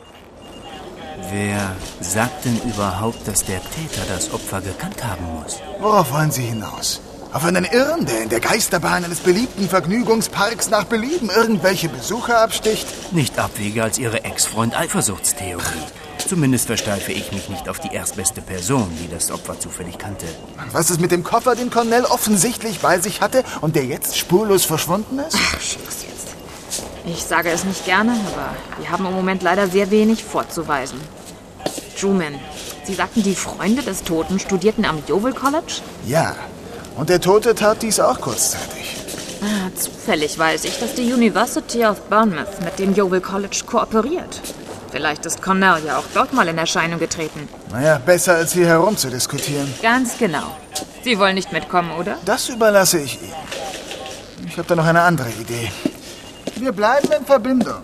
Wer sagt denn überhaupt, dass der Täter das Opfer gekannt haben muss? Worauf wollen Sie hinaus? Auf einen Irren, der in der Geisterbahn eines beliebten Vergnügungsparks nach Belieben irgendwelche Besucher absticht? Nicht abwegiger als Ihre Ex-Freund-Eifersuchtstheorie. Zumindest versteife ich mich nicht auf die erstbeste Person, die das Opfer zufällig kannte. Was ist mit dem Koffer, den Cornell offensichtlich bei sich hatte und der jetzt spurlos verschwunden ist? Ach, Schluss jetzt. Ich sage es nicht gerne, aber wir haben im Moment leider sehr wenig vorzuweisen. Truman, Sie sagten, die Freunde des Toten studierten am Yeovil College? Ja, und der Tote tat dies auch kurzzeitig. Ah, zufällig weiß ich, dass die University of Bournemouth mit dem Yeovil College kooperiert. Vielleicht ist Cornell ja auch dort mal in Erscheinung getreten. Naja, besser als hier herumzudiskutieren. Ganz genau. Sie wollen nicht mitkommen, oder? Das überlasse ich Ihnen. Ich habe da noch eine andere Idee. Wir bleiben in Verbindung.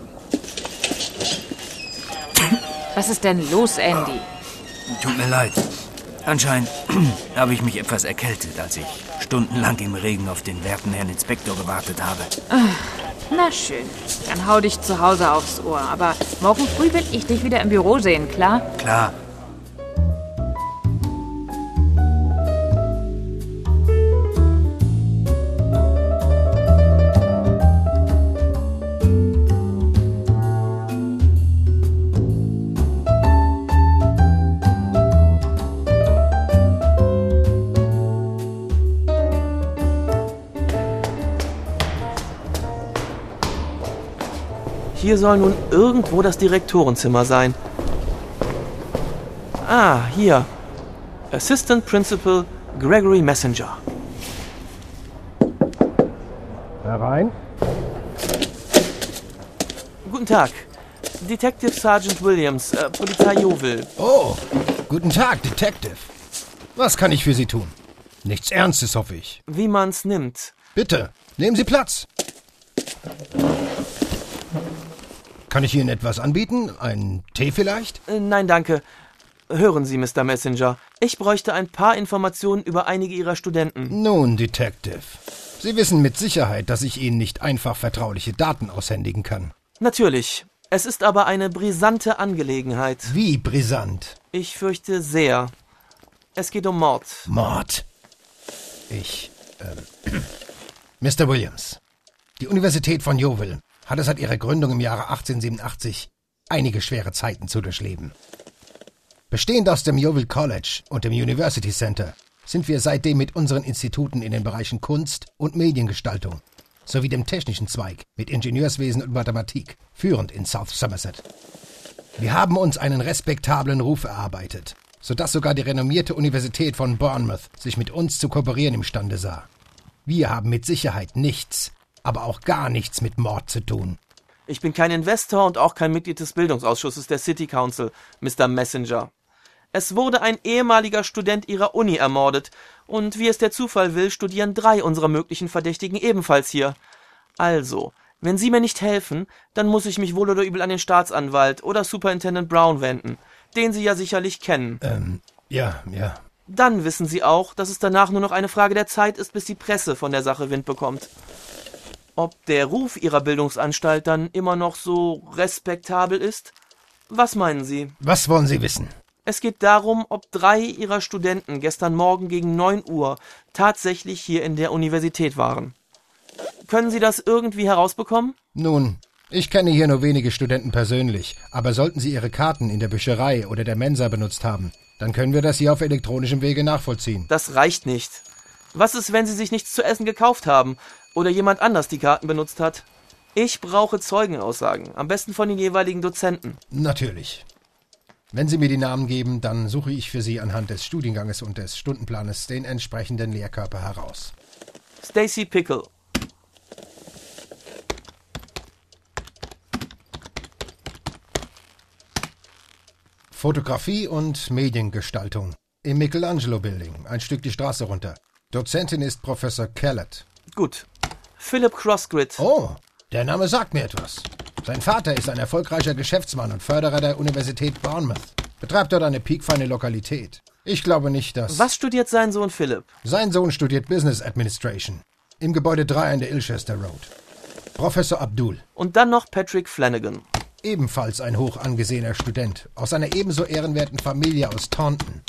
Was ist denn los, Andy? Tut mir leid. Anscheinend habe ich mich etwas erkältet, als ich stundenlang im Regen auf den werten Herrn Inspektor gewartet habe. Ach, na schön. Dann hau dich zu Hause aufs Ohr. Aber morgen früh will ich dich wieder im Büro sehen, klar? Klar. Hier soll nun irgendwo das Direktorenzimmer sein. Ah, hier. Assistant Principal Gregory Messenger. Herein. Guten Tag. Detective Sergeant Williams, äh, Polizei Yeovil. Oh, guten Tag, Detective. Was kann ich für Sie tun? Nichts Ernstes, hoffe ich. Wie man's nimmt. Bitte, nehmen Sie Platz. Kann ich Ihnen etwas anbieten? Einen Tee vielleicht? Äh, nein, danke. Hören Sie, Mister Messenger. Ich bräuchte ein paar Informationen über einige Ihrer Studenten. Nun, Detective. Sie wissen mit Sicherheit, dass ich Ihnen nicht einfach vertrauliche Daten aushändigen kann. Natürlich. Es ist aber eine brisante Angelegenheit. Wie brisant? Ich fürchte sehr. Es geht um Mord. Mord? Ich, ähm... Mister Williams, die Universität von Yeovil hatte seit ihrer Gründung im Jahre achtzehnhundertsiebenundachtzig einige schwere Zeiten zu durchleben. Bestehend aus dem Yeovil College und dem University Center sind wir seitdem mit unseren Instituten in den Bereichen Kunst und Mediengestaltung sowie dem technischen Zweig mit Ingenieurswesen und Mathematik führend in South Somerset. Wir haben uns einen respektablen Ruf erarbeitet, sodass sogar die renommierte Universität von Bournemouth sich mit uns zu kooperieren imstande sah. Wir haben mit Sicherheit nichts, aber auch gar nichts mit Mord zu tun. Ich bin kein Investor und auch kein Mitglied des Bildungsausschusses der City Council, Mister Messenger. Es wurde ein ehemaliger Student Ihrer Uni ermordet und wie es der Zufall will, studieren drei unserer möglichen Verdächtigen ebenfalls hier. Also, wenn Sie mir nicht helfen, dann muss ich mich wohl oder übel an den Staatsanwalt oder Superintendent Brown wenden, den Sie ja sicherlich kennen. Ähm, ja, ja. Dann wissen Sie auch, dass es danach nur noch eine Frage der Zeit ist, bis die Presse von der Sache Wind bekommt. Ob der Ruf Ihrer Bildungsanstalt dann immer noch so respektabel ist? Was meinen Sie? Was wollen Sie wissen? Es geht darum, ob drei Ihrer Studenten gestern Morgen gegen neun Uhr tatsächlich hier in der Universität waren. Können Sie das irgendwie herausbekommen? Nun, ich kenne hier nur wenige Studenten persönlich, aber sollten sie ihre Karten in der Bücherei oder der Mensa benutzt haben, dann können wir das hier auf elektronischem Wege nachvollziehen. Das reicht nicht. Was ist, wenn Sie sich nichts zu essen gekauft haben oder jemand anders die Karten benutzt hat? Ich brauche Zeugenaussagen, am besten von den jeweiligen Dozenten. Natürlich. Wenn Sie mir die Namen geben, dann suche ich für Sie anhand des Studienganges und des Stundenplanes den entsprechenden Lehrkörper heraus. Stacy Pickle. Fotografie und Mediengestaltung. Im Michelangelo Building, ein Stück die Straße runter. Dozentin ist Professor Kellett. Gut. Philip Crossgrid. Oh, der Name sagt mir etwas. Sein Vater ist ein erfolgreicher Geschäftsmann und Förderer der Universität Bournemouth. Betreibt dort eine piekfeine Lokalität. Ich glaube nicht, dass... Was studiert sein Sohn Philip? Sein Sohn studiert Business Administration. Im Gebäude drei an der Ilchester Road. Professor Abdul. Und dann noch Patrick Flanagan. Ebenfalls ein hoch angesehener Student. Aus einer ebenso ehrenwerten Familie aus Taunton.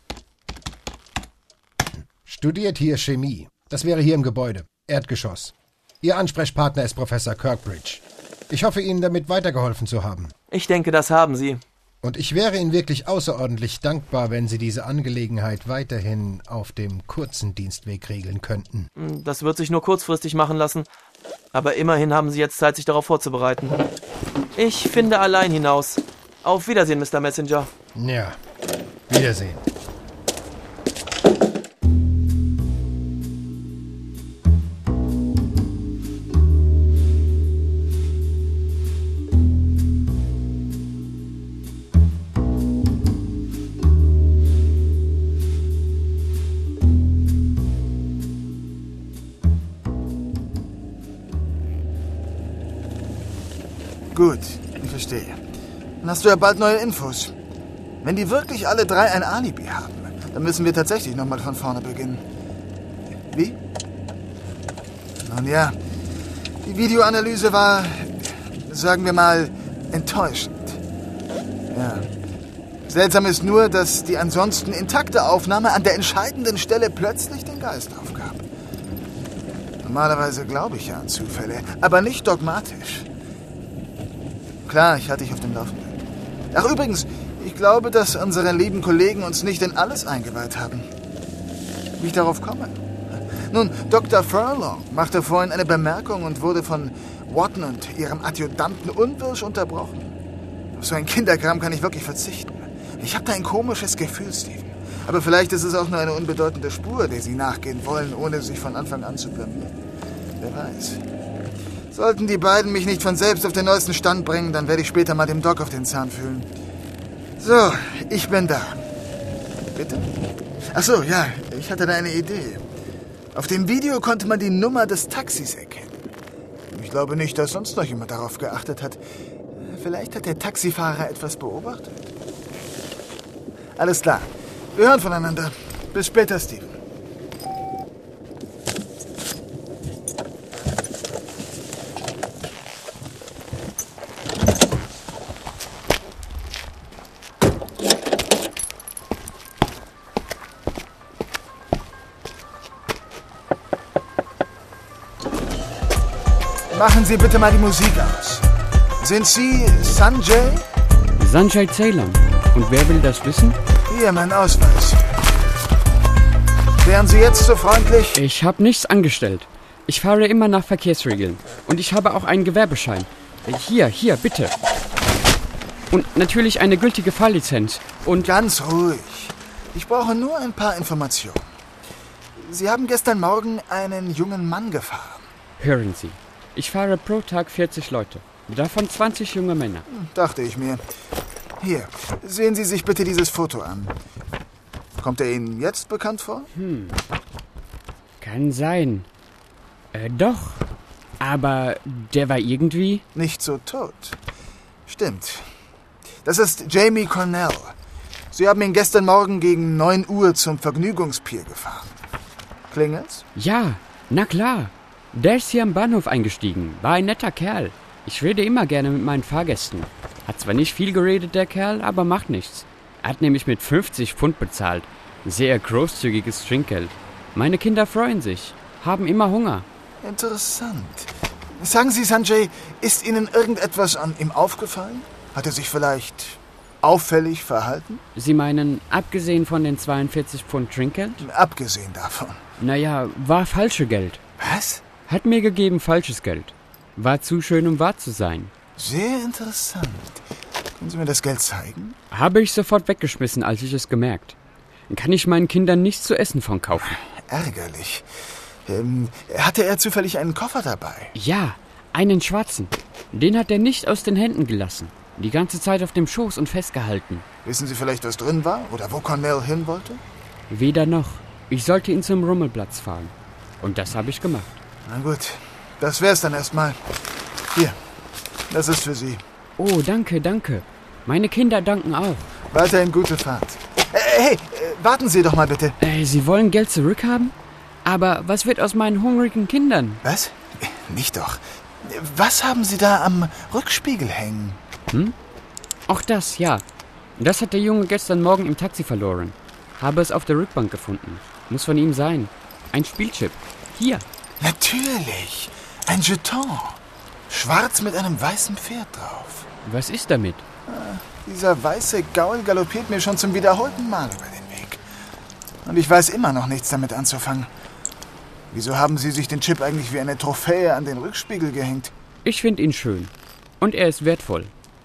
Studiert hier Chemie. Das wäre hier im Gebäude. Erdgeschoss. Ihr Ansprechpartner ist Professor Kirkbridge. Ich hoffe, Ihnen damit weitergeholfen zu haben. Ich denke, das haben Sie. Und ich wäre Ihnen wirklich außerordentlich dankbar, wenn Sie diese Angelegenheit weiterhin auf dem kurzen Dienstweg regeln könnten. Das wird sich nur kurzfristig machen lassen. Aber immerhin haben Sie jetzt Zeit, sich darauf vorzubereiten. Ich finde allein hinaus. Auf Wiedersehen, Mister Messenger. Ja, Wiedersehen. Gut, ich verstehe. Dann hast du ja bald neue Infos. Wenn die wirklich alle drei ein Alibi haben, dann müssen wir tatsächlich nochmal von vorne beginnen. Wie? Nun ja, die Videoanalyse war, sagen wir mal, enttäuschend. Ja. Seltsam ist nur, dass die ansonsten intakte Aufnahme an der entscheidenden Stelle plötzlich den Geist aufgab. Normalerweise glaube ich ja an Zufälle, aber nicht dogmatisch. Klar, ich hatte dich auf dem Laufenden. Ach übrigens, ich glaube, dass unsere lieben Kollegen uns nicht in alles eingeweiht haben. Wie ich darauf komme? Nun, Doktor Furlong machte vorhin eine Bemerkung und wurde von Wotton und ihrem Adjutanten unwirsch unterbrochen. Auf so ein Kinderkram kann ich wirklich verzichten. Ich habe da ein komisches Gefühl, Stephen. Aber vielleicht ist es auch nur eine unbedeutende Spur, der sie nachgehen wollen, ohne sich von Anfang an zu blamieren. Wer weiß. Sollten die beiden mich nicht von selbst auf den neuesten Stand bringen, dann werde ich später mal dem Doc auf den Zahn fühlen. So, ich bin da. Bitte? Ach so, ja, ich hatte da eine Idee. Auf dem Video konnte man die Nummer des Taxis erkennen. Ich glaube nicht, dass sonst noch jemand darauf geachtet hat. Vielleicht hat der Taxifahrer etwas beobachtet. Alles klar. Wir hören voneinander. Bis später, Stephen. Machen Sie bitte mal die Musik aus. Sind Sie Sanjay? Sanjay Ceylon. Und wer will das wissen? Hier, mein Ausweis. Wären Sie jetzt so freundlich? Ich habe nichts angestellt. Ich fahre immer nach Verkehrsregeln. Und ich habe auch einen Gewerbeschein. Hier, hier, bitte. Und natürlich eine gültige Fahrlizenz. Und... Ganz ruhig. Ich brauche nur ein paar Informationen. Sie haben gestern Morgen einen jungen Mann gefahren. Hören Sie, ich fahre pro Tag vierzig Leute. Davon zwanzig junge Männer. Dachte ich mir. Hier, sehen Sie sich bitte dieses Foto an. Kommt er Ihnen jetzt bekannt vor? Hm. Kann sein. Äh, doch. Aber der war irgendwie... Nicht so tot. Stimmt. Das ist Jamie Cornell. Sie haben ihn gestern Morgen gegen neun Uhr zum Vergnügungspier gefahren. Klingelt's? Ja, na klar. Der ist hier am Bahnhof eingestiegen. War ein netter Kerl. Ich rede immer gerne mit meinen Fahrgästen. Hat zwar nicht viel geredet, der Kerl, aber macht nichts. Er hat nämlich mit fünfzig Pfund bezahlt. Sehr großzügiges Trinkgeld. Meine Kinder freuen sich, haben immer Hunger. Interessant. Sagen Sie, Sanjay, ist Ihnen irgendetwas an ihm aufgefallen? Hat er sich vielleicht auffällig verhalten? Sie meinen, abgesehen von den zweiundvierzig Pfund Trinkgeld? Abgesehen davon. Naja, war falsche Geld. Was? Hat mir gegeben falsches Geld. War zu schön, um wahr zu sein. Sehr interessant. Können Sie mir das Geld zeigen? Habe ich sofort weggeschmissen, als ich es gemerkt. Kann ich meinen Kindern nichts zu essen von kaufen. Ärgerlich. Ähm, hatte er zufällig einen Koffer dabei? Ja, einen schwarzen. Den hat er nicht aus den Händen gelassen. Die ganze Zeit auf dem Schoß und festgehalten. Wissen Sie vielleicht, was drin war? Oder wo Cornell hin wollte? Weder noch. Ich sollte ihn zum Rummelplatz fahren. Und das habe ich gemacht. Na gut, das wär's dann erstmal. Hier, das ist für Sie. Oh, danke, danke. Meine Kinder danken auch. Weiterhin gute Fahrt. Äh, hey, äh, warten Sie doch mal bitte. Äh, Sie wollen Geld zurückhaben? Aber was wird aus meinen hungrigen Kindern? Was? Nicht doch. Was haben Sie da am Rückspiegel hängen? Hm? Auch das, ja. Das hat der Junge gestern Morgen im Taxi verloren. Habe es auf der Rückbank gefunden. Muss von ihm sein. Ein Spielchip. Hier. Natürlich. Ein Jeton. Schwarz mit einem weißen Pferd drauf. Was ist damit? Ah, dieser weiße Gaul galoppiert mir schon zum wiederholten Mal über den Weg. Und ich weiß immer noch nichts damit anzufangen. Wieso haben Sie sich den Chip eigentlich wie eine Trophäe an den Rückspiegel gehängt? Ich finde ihn schön. Und er ist wertvoll.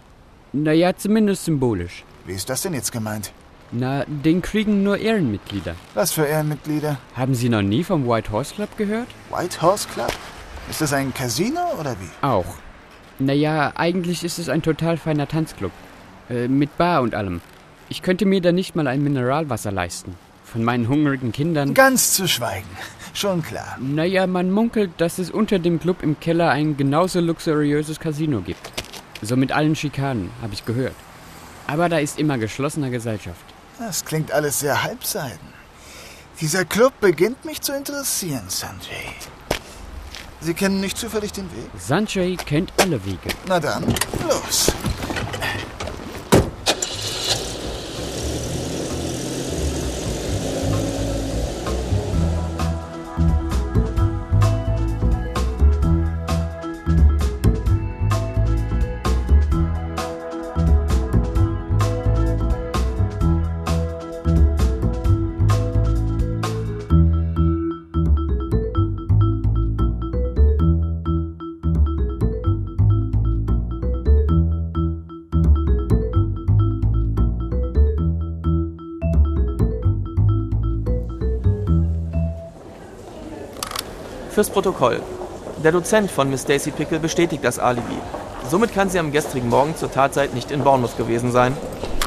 Naja, zumindest symbolisch. Wie ist das denn jetzt gemeint? Na, den kriegen nur Ehrenmitglieder. Was für Ehrenmitglieder? Haben Sie noch nie vom White Horse Club gehört? White Horse Club? Ist das ein Casino oder wie? Auch. Naja, eigentlich ist es ein total feiner Tanzclub. Äh, mit Bar und allem. Ich könnte mir da nicht mal ein Mineralwasser leisten. Von meinen hungrigen Kindern... Ganz zu schweigen. Schon klar. Naja, man munkelt, dass es unter dem Club im Keller ein genauso luxuriöses Casino gibt. So mit allen Schikanen, habe ich gehört. Aber da ist immer geschlossener Gesellschaft. Das klingt alles sehr halbseiden. Dieser Club beginnt mich zu interessieren, Sanjay. Sie kennen nicht zufällig den Weg? Sanjay kennt alle Wege. Na dann, los. Fürs Protokoll. Der Dozent von Miss Stacy Pickle bestätigt das Alibi. Somit kann sie am gestrigen Morgen zur Tatzeit nicht in Bournemouth gewesen sein.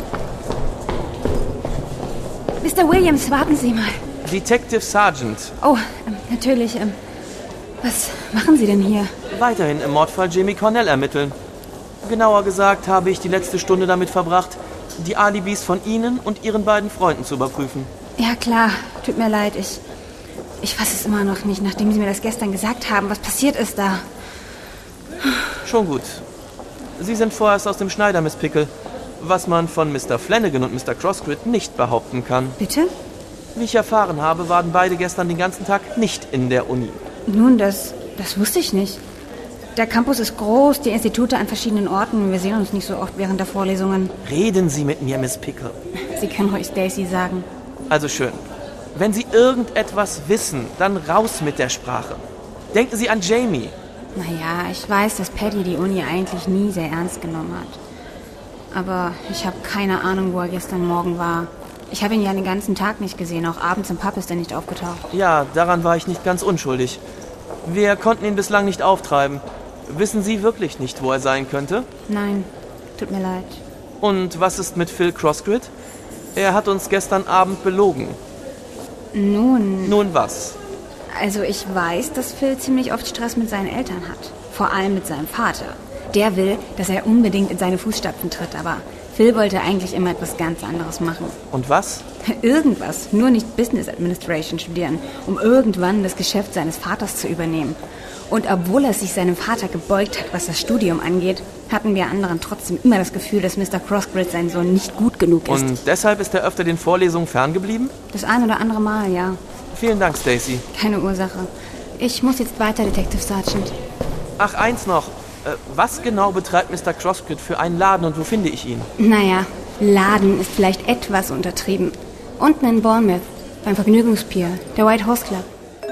Mister Williams, warten Sie mal. Detective Sergeant. Oh, ähm, natürlich. Ähm, was machen Sie denn hier? Weiterhin im Mordfall Jamie Cornell ermitteln. Genauer gesagt habe ich die letzte Stunde damit verbracht, die Alibis von Ihnen und Ihren beiden Freunden zu überprüfen. Ja, klar. Tut mir leid. Ich... Ich fasse es immer noch nicht, nachdem Sie mir das gestern gesagt haben. Was passiert ist da? Schon gut. Sie sind vorerst aus dem Schneider, Miss Pickle. Was man von Mister Flanagan und Mister Crossgrid nicht behaupten kann. Bitte? Wie ich erfahren habe, waren beide gestern den ganzen Tag nicht in der Uni. Nun, das, das wusste ich nicht. Der Campus ist groß, die Institute an verschiedenen Orten. Wir sehen uns nicht so oft während der Vorlesungen. Reden Sie mit mir, Miss Pickle. Sie können ruhig Stacy sagen. Also schön. Wenn Sie irgendetwas wissen, dann raus mit der Sprache. Denken Sie an Jamie. Naja, ich weiß, dass Paddy die Uni eigentlich nie sehr ernst genommen hat. Aber ich habe keine Ahnung, wo er gestern Morgen war. Ich habe ihn ja den ganzen Tag nicht gesehen, auch abends im Pub ist er nicht aufgetaucht. Ja, daran war ich nicht ganz unschuldig. Wir konnten ihn bislang nicht auftreiben. Wissen Sie wirklich nicht, wo er sein könnte? Nein, tut mir leid. Und was ist mit Phil Crossgrid? Er hat uns gestern Abend belogen. Nun... Nun was? Also ich weiß, dass Phil ziemlich oft Stress mit seinen Eltern hat. Vor allem mit seinem Vater. Der will, dass er unbedingt in seine Fußstapfen tritt, aber Phil wollte eigentlich immer etwas ganz anderes machen. Und was? Irgendwas, nur nicht Business Administration studieren, um irgendwann das Geschäft seines Vaters zu übernehmen. Und obwohl er sich seinem Vater gebeugt hat, was das Studium angeht, hatten wir anderen trotzdem immer das Gefühl, dass Mister Crossgrid sein Sohn nicht gut genug ist. Und deshalb ist er öfter den Vorlesungen ferngeblieben? Das ein oder andere Mal, ja. Vielen Dank, Stacy. Keine Ursache. Ich muss jetzt weiter, Detective Sergeant. Ach, eins noch. Äh, was genau betreibt Mister Crossgrid für einen Laden und wo finde ich ihn? Naja, Laden ist vielleicht etwas untertrieben. Unten in Bournemouth, beim Vergnügungspier, der White Horse Club.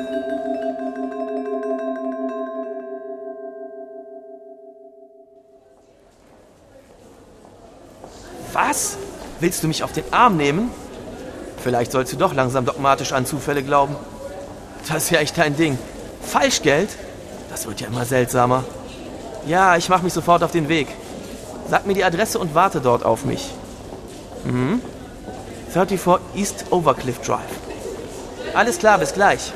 Was? Willst du mich auf den Arm nehmen? Vielleicht sollst du doch langsam dogmatisch an Zufälle glauben. Das ist ja echt kein Ding. Falschgeld? Das wird ja immer seltsamer. Ja, ich mache mich sofort auf den Weg. Sag mir die Adresse und warte dort auf mich. Mhm. vierunddreißig East Overcliff Drive. Alles klar, bis gleich.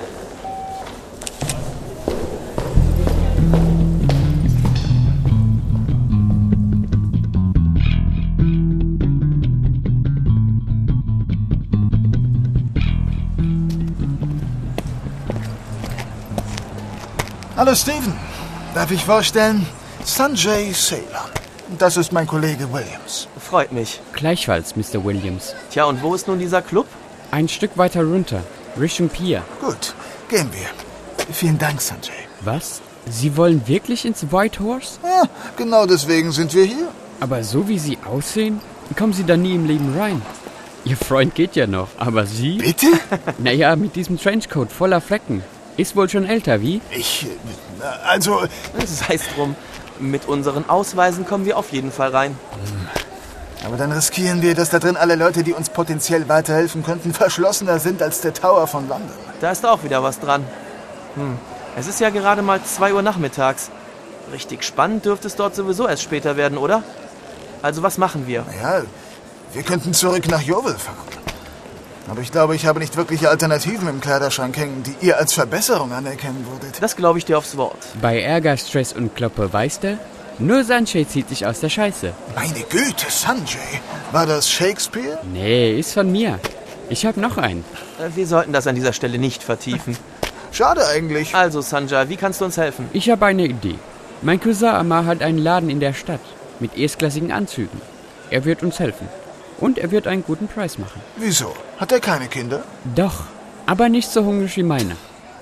Hallo Steven, darf ich vorstellen? Sanjay Ceylon. Das ist mein Kollege Williams. Freut mich. Gleichfalls, Mister Williams. Tja, und wo ist nun dieser Club? Ein Stück weiter runter, Richtung Pier. Gut, gehen wir. Vielen Dank, Sanjay. Was? Sie wollen wirklich ins White Horse? Ja, genau deswegen sind wir hier. Aber so wie Sie aussehen, kommen Sie da nie im Leben rein. Ihr Freund geht ja noch, aber Sie? Bitte? Naja, mit diesem Trenchcoat voller Flecken. Ist wohl schon älter, wie? Ich, also... Sei's drum. Mit unseren Ausweisen kommen wir auf jeden Fall rein. Aber dann riskieren wir, dass da drin alle Leute, die uns potenziell weiterhelfen könnten, verschlossener sind als der Tower von London. Da ist auch wieder was dran. Hm. Es ist ja gerade mal zwei Uhr nachmittags. Richtig spannend dürfte es dort sowieso erst später werden, oder? Also was machen wir? Ja, wir könnten zurück nach Yeovil fahren. Aber ich glaube, ich habe nicht wirkliche Alternativen im Kleiderschrank hängen, die ihr als Verbesserung anerkennen würdet. Das glaube ich dir aufs Wort. Bei Ärger, Stress und Kloppe, weißt du? Nur Sanjay zieht sich aus der Scheiße. Meine Güte, Sanjay. War das Shakespeare? Nee, ist von mir. Ich habe noch einen. Wir sollten das an dieser Stelle nicht vertiefen. Schade eigentlich. Also, Sanjay, wie kannst du uns helfen? Ich habe eine Idee. Mein Cousin Amar hat einen Laden in der Stadt mit erstklassigen Anzügen. Er wird uns helfen. Und er wird einen guten Preis machen. Wieso? Hat er keine Kinder? Doch, aber nicht so hungrig wie meine.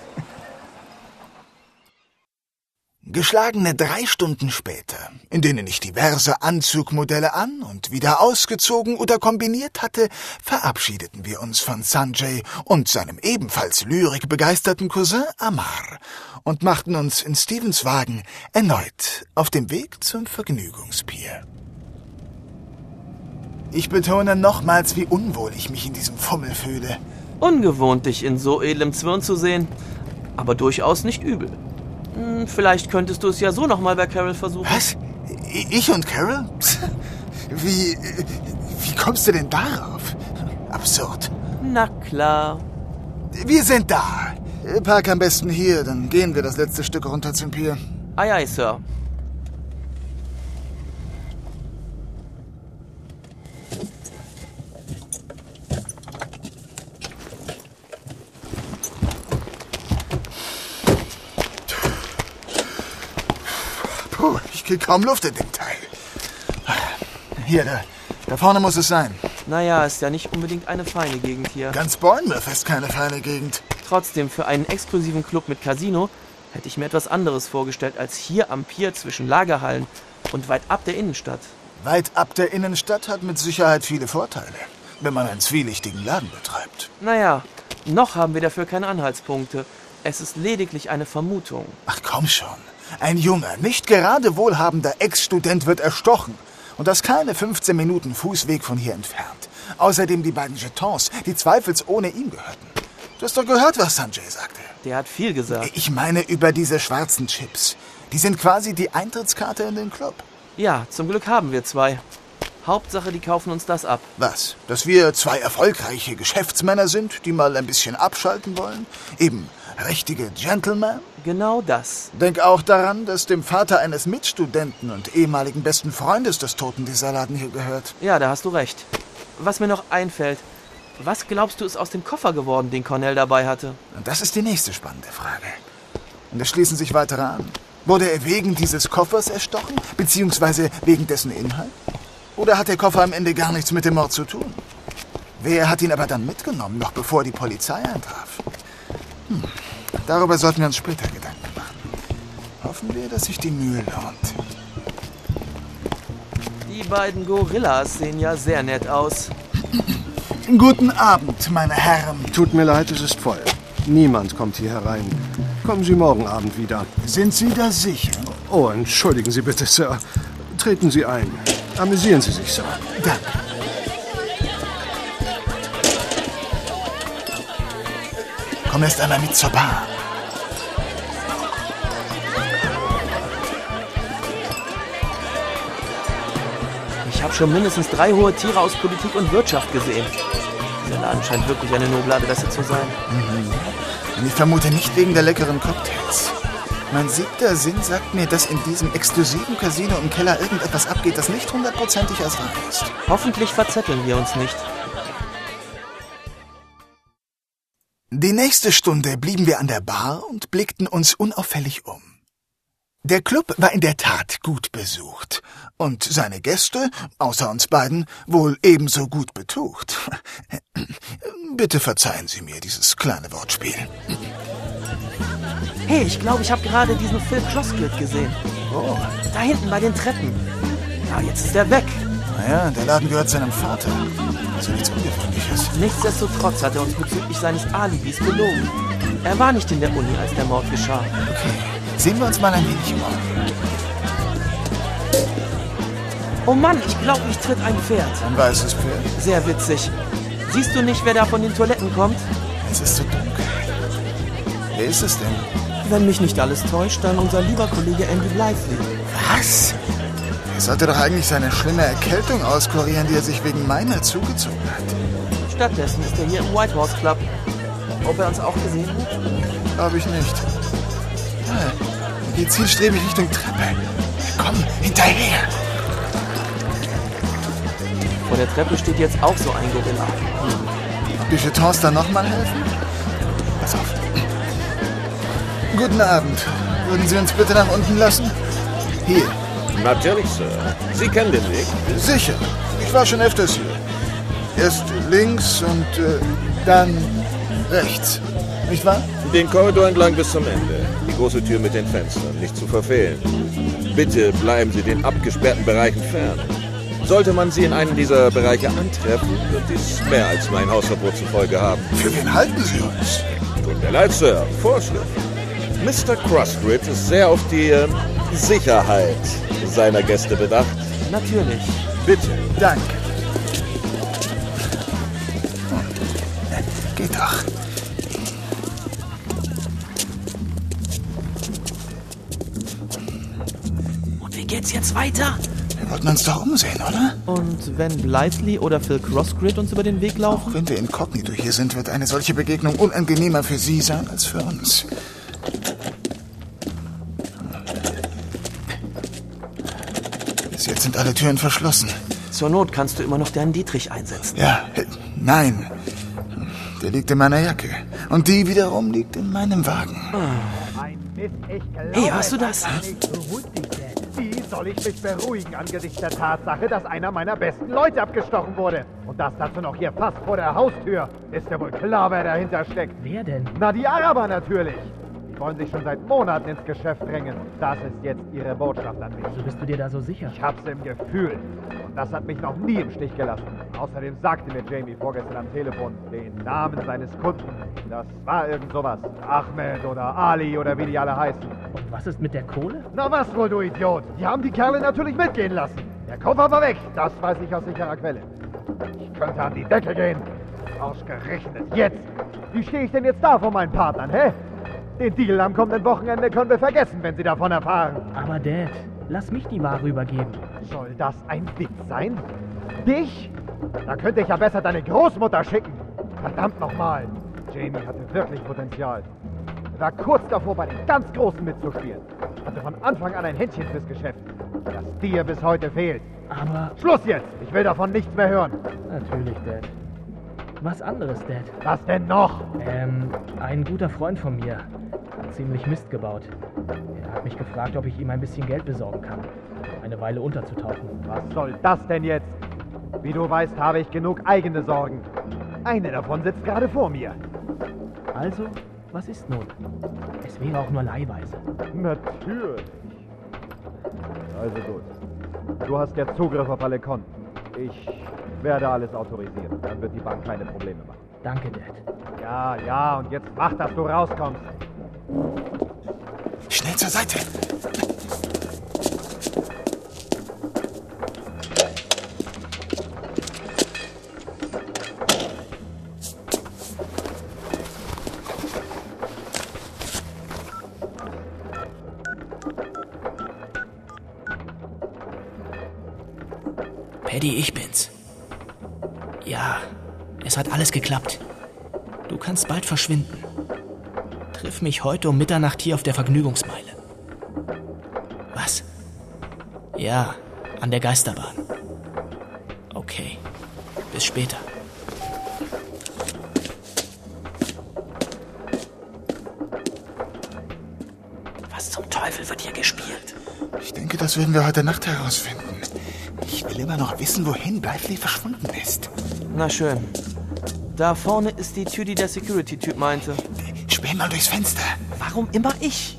Geschlagene drei Stunden später, in denen ich diverse Anzugmodelle an und wieder ausgezogen oder kombiniert hatte, verabschiedeten wir uns von Sanjay und seinem ebenfalls lyrikbegeisterten Cousin Amar und machten uns in Stevens Wagen erneut auf dem Weg zum Vergnügungspier. Ich betone nochmals, wie unwohl ich mich in diesem Fummel fühle. Ungewohnt, dich in so edlem Zwirn zu sehen, aber durchaus nicht übel. Hm, vielleicht könntest du es ja so nochmal bei Carol versuchen. Was? Ich und Carol? Wie, wie kommst du denn darauf? Absurd. Na klar. Wir sind da. Park am besten hier, dann gehen wir das letzte Stück runter zum Pier. Aye, aye, Sir. Puh, ich krieg kaum Luft in dem Teil. Hier, da, da vorne muss es sein. Naja, ist ja nicht unbedingt eine feine Gegend hier. Ganz Bournemouth ist keine feine Gegend. Trotzdem, für einen exklusiven Club mit Casino hätte ich mir etwas anderes vorgestellt als hier am Pier zwischen Lagerhallen und weit ab der Innenstadt. Weit ab der Innenstadt hat mit Sicherheit viele Vorteile, wenn man einen zwielichtigen Laden betreibt. Naja, Noch haben wir dafür keine Anhaltspunkte. Es ist lediglich eine Vermutung. Ach komm schon. Ein junger, nicht gerade wohlhabender Ex-Student wird erstochen. Und das keine fünfzehn Minuten Fußweg von hier entfernt. Außerdem die beiden Jetons, die zweifelsohne ihm gehörten. Du hast doch gehört, was Sanjay sagte. Der hat viel gesagt. Ich meine über diese schwarzen Chips. Die sind quasi die Eintrittskarte in den Club. Ja, zum Glück haben wir zwei. Hauptsache, die kaufen uns das ab. Was? Dass wir zwei erfolgreiche Geschäftsmänner sind, die mal ein bisschen abschalten wollen? Eben richtige Gentlemen? Genau das. Denk auch daran, dass dem Vater eines Mitstudenten und ehemaligen besten Freundes des Toten dieser Laden hier gehört. Ja, da hast du recht. Was mir noch einfällt, was glaubst du ist aus dem Koffer geworden, den Cornell dabei hatte? Und das ist die nächste spannende Frage. Und es schließen sich weitere an. Wurde er wegen dieses Koffers erstochen, beziehungsweise wegen dessen Inhalt? Oder hat der Koffer am Ende gar nichts mit dem Mord zu tun? Wer hat ihn aber dann mitgenommen, noch bevor die Polizei eintraf? Hm. Darüber sollten wir uns später Gedanken machen. Hoffen wir, dass sich die Mühe lohnt. Die beiden Gorillas sehen ja sehr nett aus. Guten Abend, meine Herren. Tut mir leid, es ist voll. Niemand kommt hier herein. Kommen Sie morgen Abend wieder. Sind Sie da sicher? Oh, entschuldigen Sie bitte, Sir. Treten Sie ein. Amüsieren Sie sich, Sir. Danke. Komm erst einmal mit zur Bar. Ich habe schon mindestens drei hohe Tiere aus Politik und Wirtschaft gesehen. Dieser Laden scheint wirklich eine noble Adresse zu sein. Mhm. Und ich vermute nicht wegen der leckeren Cocktails. Mein siebter Sinn sagt mir, dass in diesem exklusiven Casino im Keller irgendetwas abgeht, das nicht hundertprozentig als rein ist. Hoffentlich verzetteln wir uns nicht. Die nächste Stunde blieben wir an der Bar und blickten uns unauffällig um. Der Club war in der Tat gut besucht. Und seine Gäste, außer uns beiden, wohl ebenso gut betucht. Bitte verzeihen Sie mir dieses kleine Wortspiel. Hey, ich glaube, ich habe gerade diesen Phil Crossgrid gesehen. Oh. Da hinten bei den Treppen. Ja, jetzt ist er weg. Naja, der Laden gehört seinem Vater. Also nichts Ungewöhnliches. Nichtsdestotrotz hat er uns bezüglich seines Alibis belogen. Er war nicht in der Uni, als der Mord geschah. Okay, sehen wir uns mal ein wenig um. Oh Mann, ich glaube, mich tritt ein Pferd. Ein weißes Pferd? Sehr witzig. Siehst du nicht, wer da von den Toiletten kommt? Es ist so dunkel. Wer ist es denn? Wenn mich nicht alles täuscht, dann unser lieber Kollege Andy Blythe. Was? Er sollte doch eigentlich seine schlimme Erkältung auskurieren, die er sich wegen meiner zugezogen hat. Stattdessen ist er hier im White Horse Club. Ob er uns auch gesehen hat? Glaube ich nicht. Ah, er geht zielstrebig Richtung Treppe. Komm, hinterher! Vor der Treppe steht jetzt auch so ein Gorilla. Ob die Jetons da nochmal helfen? Pass auf. Guten Abend. Würden Sie uns bitte nach unten lassen? Hier. Natürlich, Sir. Sie kennen den Weg? Sicher. Ich war schon öfters hier. Erst links und äh, dann rechts. Nicht wahr? Den Korridor entlang bis zum Ende. Die große Tür mit den Fenstern. Nicht zu verfehlen. Bitte bleiben Sie den abgesperrten Bereichen fern. Sollte man Sie in einem dieser Bereiche antreffen, wird dies mehr als mein Hausverbot zur Folge haben. Für wen halten Sie uns? Tut mir leid, Sir. Vorschrift. Mister Crossgrid ist sehr auf die äh, Sicherheit seiner Gäste bedacht. Natürlich. Bitte. Danke. Hm. Geht doch. Und wie geht's jetzt weiter? Wir wollten uns doch umsehen, oder? Und wenn Blythe oder Phil Crossgrid uns über den Weg laufen? Auch wenn wir inkognito hier sind, wird eine solche Begegnung unangenehmer für Sie sein als für uns. Bis jetzt sind alle Türen verschlossen. Zur Not kannst du immer noch deinen Dietrich einsetzen. Ja, äh, nein. Der liegt in meiner Jacke. Und die wiederum liegt in meinem Wagen. Ah. Hey, hast du das? Wie soll ich mich beruhigen angesichts der Tatsache, dass einer meiner besten Leute abgestochen wurde? Und das dazu noch hier fast vor der Haustür. Ist ja wohl klar, wer dahinter steckt. Wer denn? Na, die Araber natürlich. wollen sich schon seit Monaten ins Geschäft drängen. Das ist jetzt ihre Botschaft an mich. Wieso bist du dir da so sicher? Ich hab's im Gefühl. Und das hat mich noch nie im Stich gelassen. Außerdem sagte mir Jamie vorgestern am Telefon den Namen seines Kunden. Das war irgend sowas. Ahmed oder Ali oder wie die alle heißen. Und was ist mit der Kohle? Na was wohl, du Idiot? Die haben die Kerle natürlich mitgehen lassen. Der Koffer war weg. Das weiß ich aus sicherer Quelle. Ich könnte an die Decke gehen. Ausgerechnet jetzt. Wie stehe ich denn jetzt da vor meinen Partnern, hä? Den Deal am kommenden Wochenende können wir vergessen, wenn sie davon erfahren. Aber Dad, lass mich die Ware übergeben. Soll das ein Witz sein? Dich? Da könnte ich ja besser deine Großmutter schicken. Verdammt nochmal. Jamie hatte wirklich Potenzial. Er war kurz davor, bei den ganz Großen mitzuspielen. Hatte von Anfang an ein Händchen fürs Geschäft. Das dir bis heute fehlt. Aber... Schluss jetzt! Ich will davon nichts mehr hören. Natürlich, Dad. Was anderes, Dad. Was denn noch? Ähm, ein guter Freund von mir hat ziemlich Mist gebaut. Er hat mich gefragt, ob ich ihm ein bisschen Geld besorgen kann, um eine Weile unterzutauchen. Was soll das denn jetzt? Wie du weißt, habe ich genug eigene Sorgen. Eine davon sitzt gerade vor mir. Also, was ist nun? Es wäre auch nur leihweise. Natürlich. Also gut. Du hast ja Zugriff auf alle Konten. Ich werde alles autorisieren. Dann wird die Bank keine Probleme machen. Danke, Dad. Ja, ja, und jetzt mach, dass du rauskommst. Schnell zur Seite. Paddy, ich bin's. Ja, es hat alles geklappt. Du kannst bald verschwinden. Triff mich heute um Mitternacht hier auf der Vergnügungsmeile. Was? Ja, an der Geisterbahn. Okay, bis später. Was zum Teufel wird hier gespielt? Ich denke, das werden wir heute Nacht herausfinden. Ich will immer noch wissen, wohin Blithely verschwunden ist. Na schön. Da vorne ist die Tür, die der Security-Typ meinte. Späh mal durchs Fenster. Warum immer ich?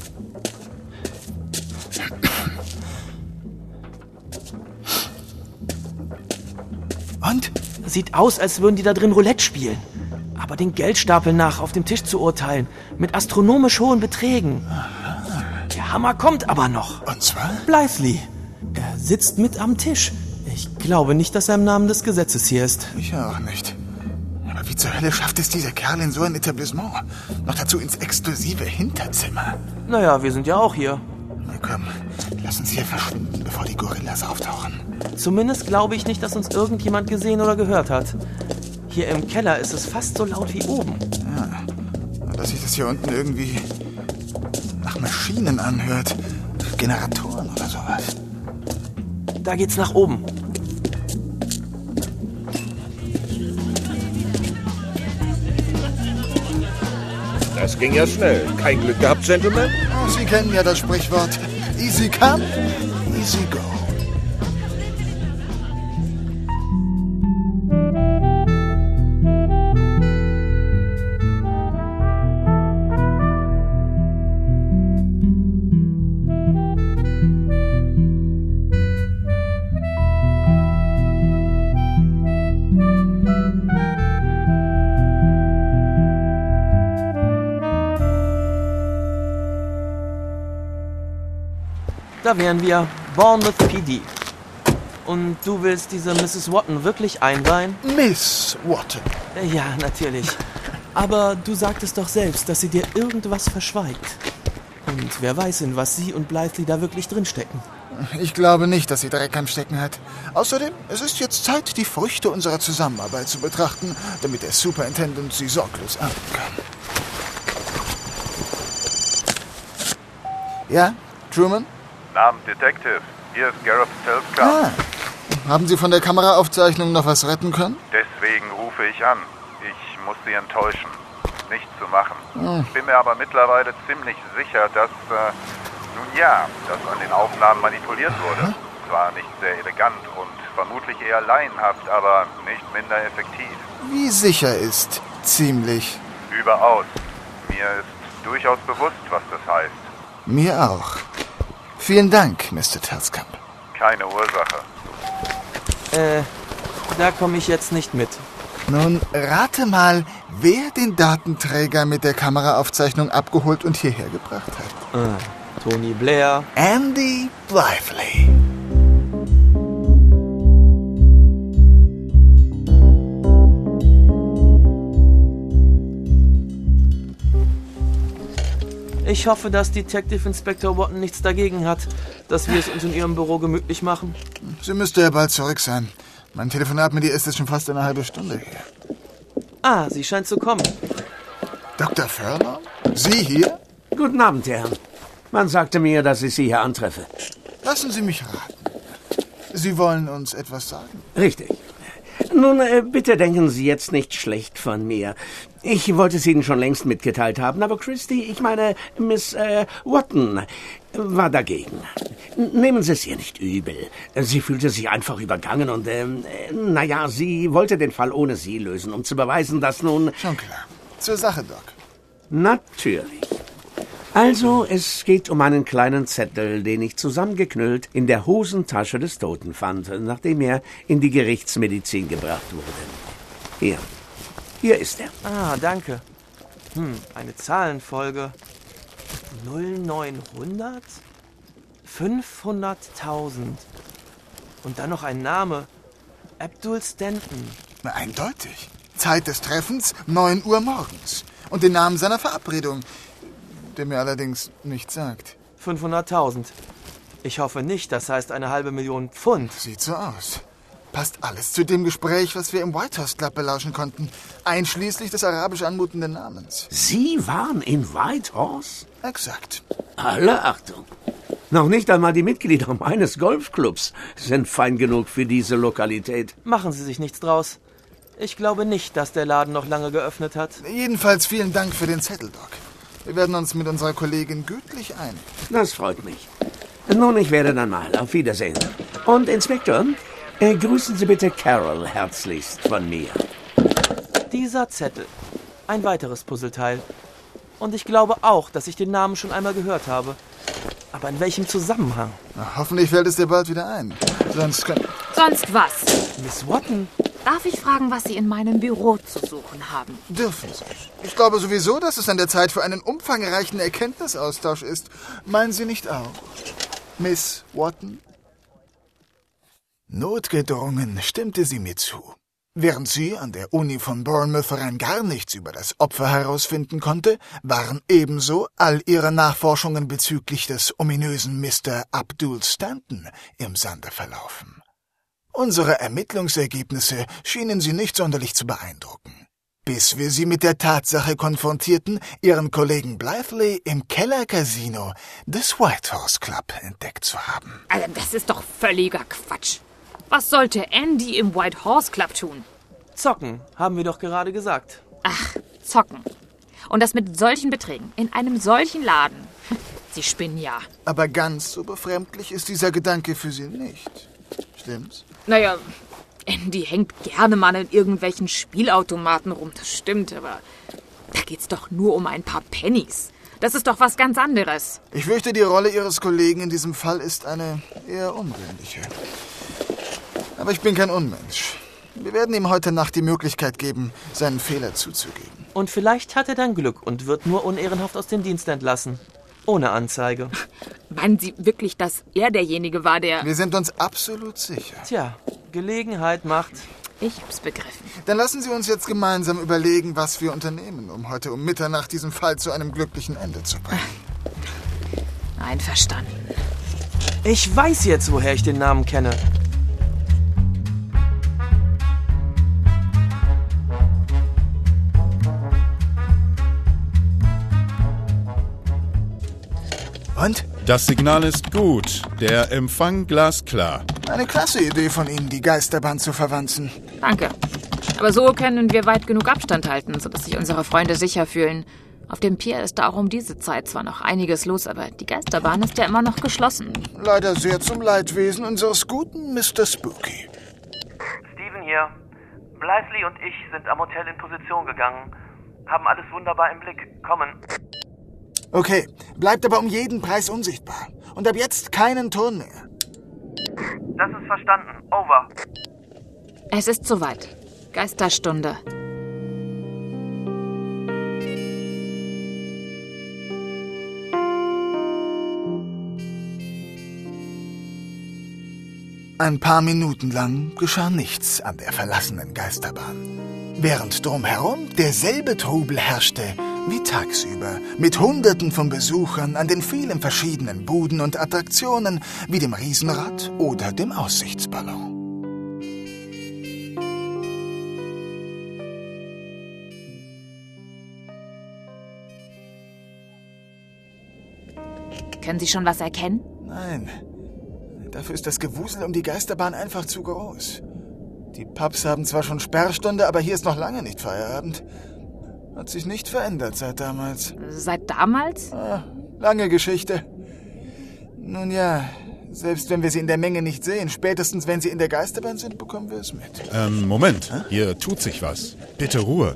Und? Sieht aus, als würden die da drin Roulette spielen. Aber den Geldstapel nach auf dem Tisch zu urteilen. Mit astronomisch hohen Beträgen. Aha. Der Hammer kommt aber noch. Und zwar? Blithely. Er sitzt mit am Tisch. Ich glaube nicht, dass er im Namen des Gesetzes hier ist. Ich auch nicht. Aber wie zur Hölle schafft es dieser Kerl in so ein Etablissement? Noch dazu ins exklusive Hinterzimmer. Naja, wir sind ja auch hier. Na komm, lass uns hier verschwinden, bevor die Gorillas auftauchen. Zumindest glaube ich nicht, dass uns irgendjemand gesehen oder gehört hat. Hier im Keller ist es fast so laut wie oben. Ja, dass sich das hier unten irgendwie nach Maschinen anhört. Generatoren oder sowas. Da geht's nach oben. Das ging ja schnell. Kein Glück gehabt, Gentlemen? Oh, Sie kennen ja das Sprichwort. Easy come, easy go. Da wären wir. Bournemouth P D. Und du willst diese Misses Watton wirklich einweihen? Miss Watton? Ja, natürlich. Aber du sagtest doch selbst, dass sie dir irgendwas verschweigt. Und wer weiß, in was sie und Blithely da wirklich drinstecken. Ich glaube nicht, dass sie Dreck am Stecken hat. Außerdem, es ist jetzt Zeit, die Früchte unserer Zusammenarbeit zu betrachten, damit der Superintendent sie sorglos ernten kann. Ja, Truman? Abend, Detective. Hier ist Gareth Stelzka. Ah, haben Sie von der Kameraaufzeichnung noch was retten können? Deswegen rufe ich an. Ich muss Sie enttäuschen. Nichts zu machen. Hm. Ich bin mir aber mittlerweile ziemlich sicher, dass, äh, nun ja, dass an den Aufnahmen manipuliert wurde. Hm? Zwar nicht sehr elegant und vermutlich eher laienhaft, aber nicht minder effektiv. Wie sicher ist ziemlich? Überaus. Mir ist durchaus bewusst, was das heißt. Mir auch. Vielen Dank, Mister Terskamp. Keine Ursache. Äh, da komme ich jetzt nicht mit. Nun, rate mal, wer den Datenträger mit der Kameraaufzeichnung abgeholt und hierher gebracht hat. Ah, Tony Blair. Andy Blythley. Ich hoffe, dass Detective Inspector Watton nichts dagegen hat, dass wir es uns in ihrem Büro gemütlich machen. Sie müsste ja bald zurück sein. Mein Telefonat mit ihr ist jetzt schon fast eine halbe Stunde her. Ah, sie scheint zu kommen. Doktor Furlong? Sie hier? Guten Abend, Herr. Man sagte mir, dass ich Sie hier antreffe. Lassen Sie mich raten. Sie wollen uns etwas sagen? Richtig. Nun, äh, bitte denken Sie jetzt nicht schlecht von mir. Ich wollte es Ihnen schon längst mitgeteilt haben, aber Christy, ich meine, Miss äh, Watton, war dagegen. Nehmen Sie es ihr nicht übel. Sie fühlte sich einfach übergangen und, ähm, äh, naja, sie wollte den Fall ohne Sie lösen, um zu beweisen, dass nun... Schon klar. Zur Sache, Doc. Natürlich. Also, es geht um einen kleinen Zettel, den ich zusammengeknüllt in der Hosentasche des Toten fand, nachdem er in die Gerichtsmedizin gebracht wurde. Hier. Hier ist er. Ah, danke. Hm, eine Zahlenfolge. null neunhundert? fünfhunderttausend. Und dann noch ein Name. Abdul Stanton. Eindeutig. Zeit des Treffens, neun Uhr morgens. Und den Namen seiner Verabredung, der mir allerdings nichts sagt. fünfhunderttausend. Ich hoffe nicht, das heißt eine halbe Million Pfund. Sieht so aus. Passt alles zu dem Gespräch, was wir im White Horse Club belauschen konnten, einschließlich des arabisch anmutenden Namens. Sie waren in White Horse? Exakt. Alle Achtung. Noch nicht einmal die Mitglieder meines Golfclubs sind fein genug für diese Lokalität. Machen Sie sich nichts draus. Ich glaube nicht, dass der Laden noch lange geöffnet hat. Jedenfalls vielen Dank für den Zettel, Doc. Wir werden uns mit unserer Kollegin gütlich ein. Das freut mich. Nun, ich werde dann mal. Auf Wiedersehen. Und, Inspektor, äh, grüßen Sie bitte Carol herzlichst von mir. Dieser Zettel. Ein weiteres Puzzleteil. Und ich glaube auch, dass ich den Namen schon einmal gehört habe. Aber in welchem Zusammenhang? Na, hoffentlich fällt es dir bald wieder ein. Sonst kann... Sonst was? Miss Watton? Darf ich fragen, was Sie in meinem Büro zu suchen haben? Dürfen Sie. Ich glaube sowieso, dass es an der Zeit für einen umfangreichen Erkenntnisaustausch ist. Meinen Sie nicht auch, Miss Watton? Notgedrungen stimmte sie mir zu. Während sie an der Uni von Bournemouth rein gar nichts über das Opfer herausfinden konnte, waren ebenso all ihre Nachforschungen bezüglich des ominösen Mister Abdul Stanton im Sande verlaufen. Unsere Ermittlungsergebnisse schienen sie nicht sonderlich zu beeindrucken, bis wir sie mit der Tatsache konfrontierten, ihren Kollegen Blythley im Kellercasino des White Horse Club entdeckt zu haben. Also das ist doch völliger Quatsch. Was sollte Andy im White Horse Club tun? Zocken, haben wir doch gerade gesagt. Ach, zocken. Und das mit solchen Beträgen, in einem solchen Laden. Sie spinnen ja. Aber ganz so befremdlich ist dieser Gedanke für Sie nicht. Stimmt's? Naja, Andy hängt gerne mal in irgendwelchen Spielautomaten rum, das stimmt, aber da geht's doch nur um ein paar Pennies. Das ist doch was ganz anderes. Ich fürchte, die Rolle Ihres Kollegen in diesem Fall ist eine eher ungewöhnliche. Aber ich bin kein Unmensch. Wir werden ihm heute Nacht die Möglichkeit geben, seinen Fehler zuzugeben. Und vielleicht hat er dann Glück und wird nur unehrenhaft aus dem Dienst entlassen. Ohne Anzeige. Meinen Sie wirklich, dass er derjenige war, der... Wir sind uns absolut sicher. Tja, Gelegenheit macht... Ich hab's begriffen. Dann lassen Sie uns jetzt gemeinsam überlegen, was wir unternehmen, um heute um Mitternacht diesen Fall zu einem glücklichen Ende zu bringen. Einverstanden. Ich weiß jetzt, woher ich den Namen kenne. Und? Das Signal ist gut. Der Empfang glasklar. Eine klasse Idee von Ihnen, die Geisterbahn zu verwanzen. Danke. Aber so können wir weit genug Abstand halten, sodass sich unsere Freunde sicher fühlen. Auf dem Pier ist da auch um diese Zeit zwar noch einiges los, aber die Geisterbahn ist ja immer noch geschlossen. Leider sehr zum Leidwesen unseres guten Mister Spooky. Steven hier. Blythley und ich sind am Hotel in Position gegangen. Haben alles wunderbar im Blick. Kommen. Okay, bleibt aber um jeden Preis unsichtbar. Und ab jetzt keinen Ton mehr. Das ist verstanden. Over. Es ist soweit. Geisterstunde. Ein paar Minuten lang geschah nichts an der verlassenen Geisterbahn. Während drumherum derselbe Trubel herrschte wie tagsüber, mit Hunderten von Besuchern an den vielen verschiedenen Buden und Attraktionen wie dem Riesenrad oder dem Aussichtsballon. Können Sie schon was erkennen? Nein, dafür ist das Gewusel um die Geisterbahn einfach zu groß. Die Pubs haben zwar schon Sperrstunde, aber hier ist noch lange nicht Feierabend. Hat sich nicht verändert seit damals. Seit damals? Ah, lange Geschichte. Nun ja, selbst wenn wir sie in der Menge nicht sehen, spätestens wenn sie in der Geisterbahn sind, bekommen wir es mit. Ähm, Moment, Hä? Hier tut sich was. Bitte Ruhe.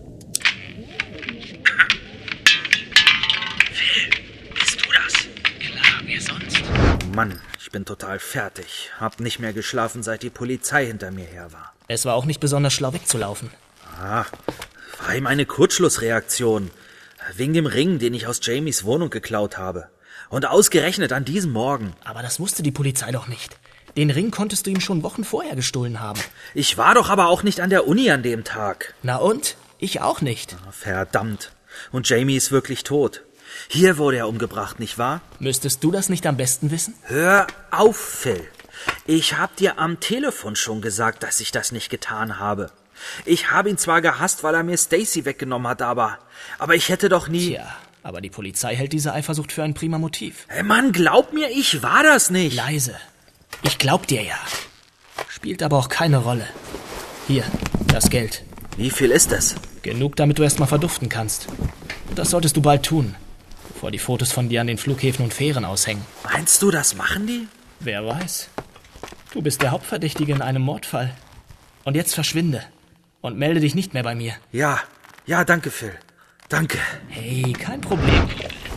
Phil, bist du das? Klar, wer sonst? Mann, ich bin total fertig. Hab nicht mehr geschlafen, seit die Polizei hinter mir her war. Es war auch nicht besonders schlau wegzulaufen. Ah, war ihm eine Kurzschlussreaktion. Wegen dem Ring, den ich aus Jamies Wohnung geklaut habe. Und ausgerechnet an diesem Morgen. Aber das wusste die Polizei doch nicht. Den Ring konntest du ihm schon Wochen vorher gestohlen haben. Ich war doch aber auch nicht an der Uni an dem Tag. Na und? Ich auch nicht. Verdammt. Und Jamie ist wirklich tot. Hier wurde er umgebracht, nicht wahr? Müsstest du das nicht am besten wissen? Hör auf, Phil. Ich hab dir am Telefon schon gesagt, dass ich das nicht getan habe. Ich habe ihn zwar gehasst, weil er mir Stacy weggenommen hat, aber... Aber ich hätte doch nie... Tja, aber die Polizei hält diese Eifersucht für ein prima Motiv. Hey Mann, glaub mir, ich war das nicht. Leise. Ich glaub dir ja. Spielt aber auch keine Rolle. Hier, das Geld. Wie viel ist es? Genug, damit du erstmal verduften kannst. Das solltest du bald tun, bevor die Fotos von dir an den Flughäfen und Fähren aushängen. Meinst du, das machen die? Wer weiß. Du bist der Hauptverdächtige in einem Mordfall. Und jetzt verschwinde. Und melde dich nicht mehr bei mir. Ja, ja, danke, Phil. Danke. Hey, kein Problem.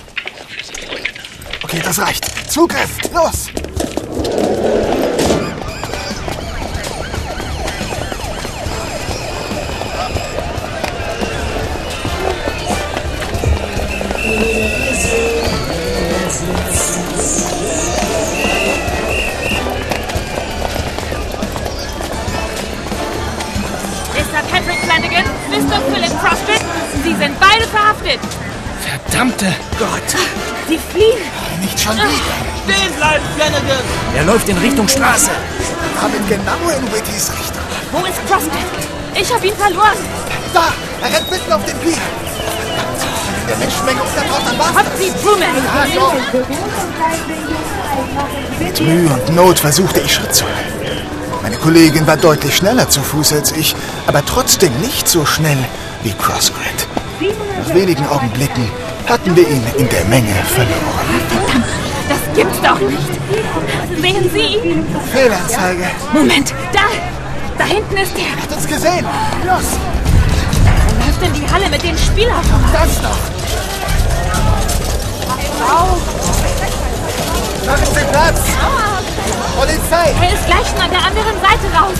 Okay, das reicht. Zugriff, los! Mister Patrick Flanagan, Mister Philip Crossfit, Sie sind beide verhaftet. Verdammte Gott. Sie fliehen. Nicht schon wieder. Stehen bleiben, Flanagan. Er läuft in Richtung Straße. Damit genau in Whittys Richtung. Wo ist Crossfit? Ich habe ihn verloren. Da, er rennt mitten auf den Pier. Wenn der Menschenmenge untertaucht, dann war's. Habt Sie Truman. Ja, so. Mit Mühe und Not versuchte ich Schritt zu halten. Meine Kollegin war deutlich schneller zu Fuß als ich, aber trotzdem nicht so schnell wie Crossgrid. Nach wenigen Augenblicken hatten wir ihn in der Menge verloren. Verdammt, das gibt's doch nicht. Sehen Sie ihn? Fehlanzeige. Moment, da! Da hinten ist er. Er hat uns gesehen. Los! Er läuft in die Halle mit den Spielautomaten. Das noch! Au! Da ist der Platz! Polizei! Er ist gleich schon an der anderen Seite raus.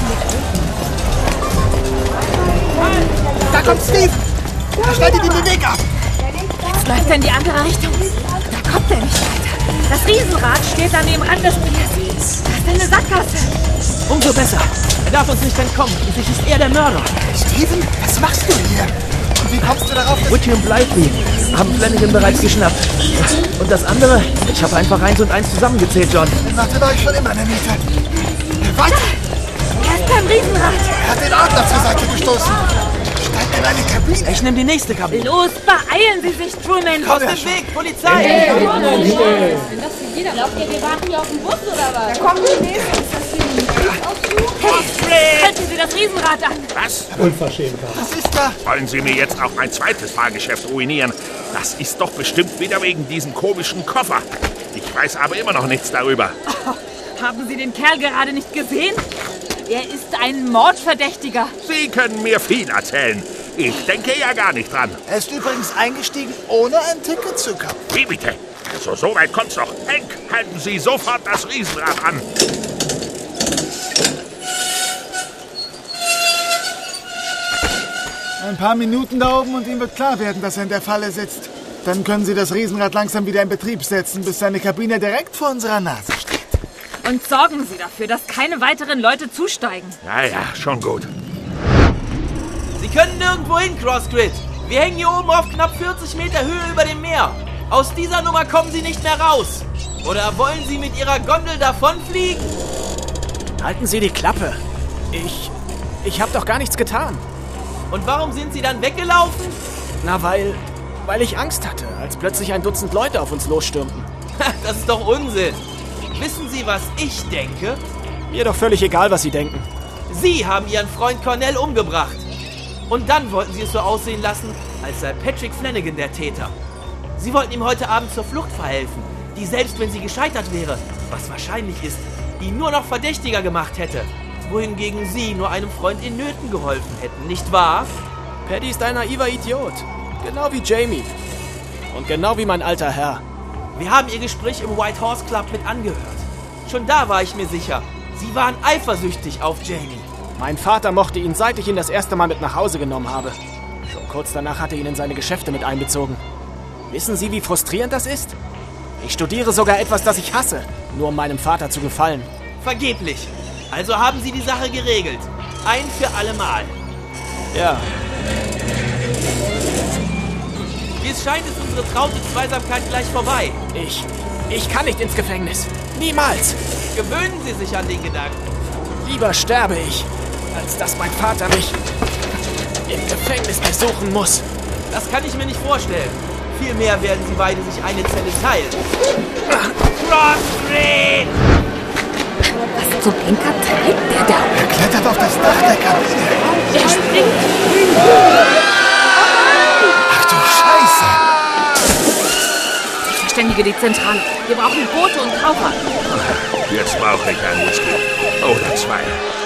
Da kommt Steve! Er schneidet ihm den Weg ab! Jetzt läuft er in die andere Richtung. Da kommt er nicht weiter. Das Riesenrad steht an dem Rand des Piers. Da ist eine Sackgasse. Umso besser. Er darf uns nicht entkommen. Schließlich ist er der Mörder. Steven, was machst du hier? Und wie kommst du darauf, dass... Whitty und Blythe haben Flanagan bereits geschnappt. Und das andere? Ich habe einfach eins und eins zusammengezählt, John. Warte, war ich schon immer eine Miete. Weiter! Er ist beim Riesenrad. Er hat den Adler zur Seite gestoßen. Steigt in eine Kabine. Ich nehme die nächste Kabine. Los, beeilen Sie sich, Truman. Aus dem Weg, Polizei! Hey, hey, Glaubt ihr, wir warten hier auf den Bus oder was? Da kommen die nächsten. Hey, halten Sie das Riesenrad an. Was? Unverschämtheit. Was ist da? Wollen Sie mir jetzt auch mein zweites Fahrgeschäft ruinieren? Das ist doch bestimmt wieder wegen diesem komischen Koffer. Ich weiß aber immer noch nichts darüber. Oh, haben Sie den Kerl gerade nicht gesehen? Er ist ein Mordverdächtiger. Sie können mir viel erzählen. Ich denke ja gar nicht dran. Er ist übrigens eingestiegen, ohne ein Ticket zu kaufen. Wie bitte? Also, so weit kommt's doch. Hank, halten Sie sofort das Riesenrad an. Ein paar Minuten da oben und ihm wird klar werden, dass er in der Falle sitzt. Dann können Sie das Riesenrad langsam wieder in Betrieb setzen, bis seine Kabine direkt vor unserer Nase steht. Und sorgen Sie dafür, dass keine weiteren Leute zusteigen. Ja, ja, schon gut. Sie können nirgendwo hin, Crossgrid. Wir hängen hier oben auf knapp vierzig Meter Höhe über dem Meer. Aus dieser Nummer kommen Sie nicht mehr raus. Oder wollen Sie mit Ihrer Gondel davonfliegen? Halten Sie die Klappe. Ich... ich hab doch gar nichts getan. Und warum sind Sie dann weggelaufen? Na, weil... weil ich Angst hatte, als plötzlich ein Dutzend Leute auf uns losstürmten. Das ist doch Unsinn. Wissen Sie, was ich denke? Mir doch völlig egal, was Sie denken. Sie haben Ihren Freund Cornell umgebracht. Und dann wollten Sie es so aussehen lassen, als sei Patrick Flanagan der Täter. Sie wollten ihm heute Abend zur Flucht verhelfen, die selbst wenn sie gescheitert wäre, was wahrscheinlich ist, ihn nur noch verdächtiger gemacht hätte. Wohingegen Sie nur einem Freund in Nöten geholfen hätten, nicht wahr? Paddy ist ein naiver Idiot. Genau wie Jamie. Und genau wie mein alter Herr. Wir haben Ihr Gespräch im White Horse Club mit angehört. Schon da war ich mir sicher, Sie waren eifersüchtig auf Jamie. Mein Vater mochte ihn, seit ich ihn das erste Mal mit nach Hause genommen habe. Schon kurz danach hatte er ihn in seine Geschäfte mit einbezogen. Wissen Sie, wie frustrierend das ist? Ich studiere sogar etwas, das ich hasse, nur um meinem Vater zu gefallen. Vergeblich. Also haben Sie die Sache geregelt. Ein für alle Mal. Ja. Wie es scheint, ist unsere traute Zweisamkeit gleich vorbei. Ich... ich kann nicht ins Gefängnis. Niemals. Gewöhnen Sie sich an den Gedanken. Lieber sterbe ich, als dass mein Vater mich im Gefängnis besuchen muss. Das kann ich mir nicht vorstellen. Vielmehr werden sie beide sich eine Zelle teilen. Crossgrid! Was zum Henker treibt der da? Er klettert auf das Dach der Kabine. Er springt. Ach du Scheiße! Ich verständige die Zentrale. Wir brauchen Boote und Taucher. Jetzt brauche ich einen Whisky. Oder zwei.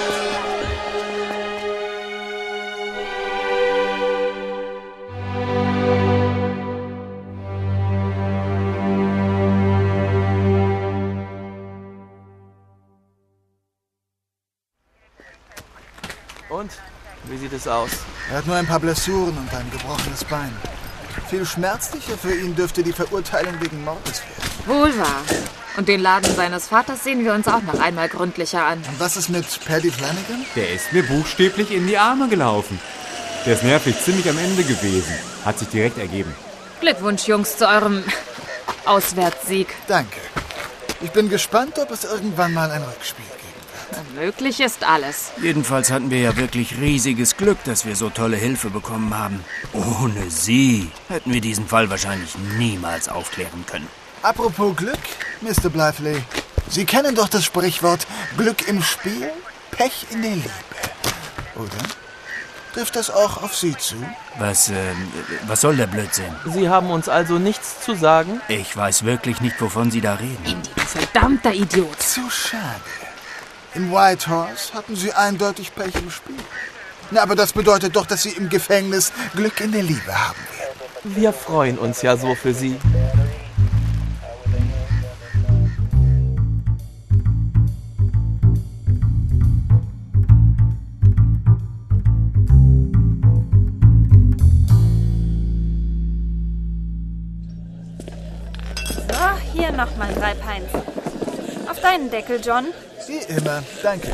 Und? Wie sieht es aus? Er hat nur ein paar Blessuren und ein gebrochenes Bein. Viel schmerzlicher für ihn dürfte die Verurteilung wegen Mordes werden. Wohl wahr. Und den Laden seines Vaters sehen wir uns auch noch einmal gründlicher an. Und was ist mit Paddy Flanagan? Der ist mir buchstäblich in die Arme gelaufen. Der ist nervlich ziemlich am Ende gewesen. Hat sich direkt ergeben. Glückwunsch, Jungs, zu eurem Auswärtssieg. Danke. Ich bin gespannt, ob es irgendwann mal ein Rückspiel gibt. Möglich ist alles. Jedenfalls hatten wir ja wirklich riesiges Glück, dass wir so tolle Hilfe bekommen haben. Ohne Sie hätten wir diesen Fall wahrscheinlich niemals aufklären können. Apropos Glück, Mister Blythe, Sie kennen doch das Sprichwort Glück im Spiel, Pech in der Liebe. Oder? Trifft das auch auf Sie zu? Was, äh, was soll der Blödsinn? Sie haben uns also nichts zu sagen? Ich weiß wirklich nicht, wovon Sie da reden. Verdammter Idiot. Zu schade. Im White Horse hatten Sie eindeutig Pech im Spiel. Na, aber das bedeutet doch, dass Sie im Gefängnis Glück in der Liebe haben werden. Wir freuen uns ja so für Sie. So, hier nochmal drei Pints. Auf deinen Deckel, John. Wie immer, danke.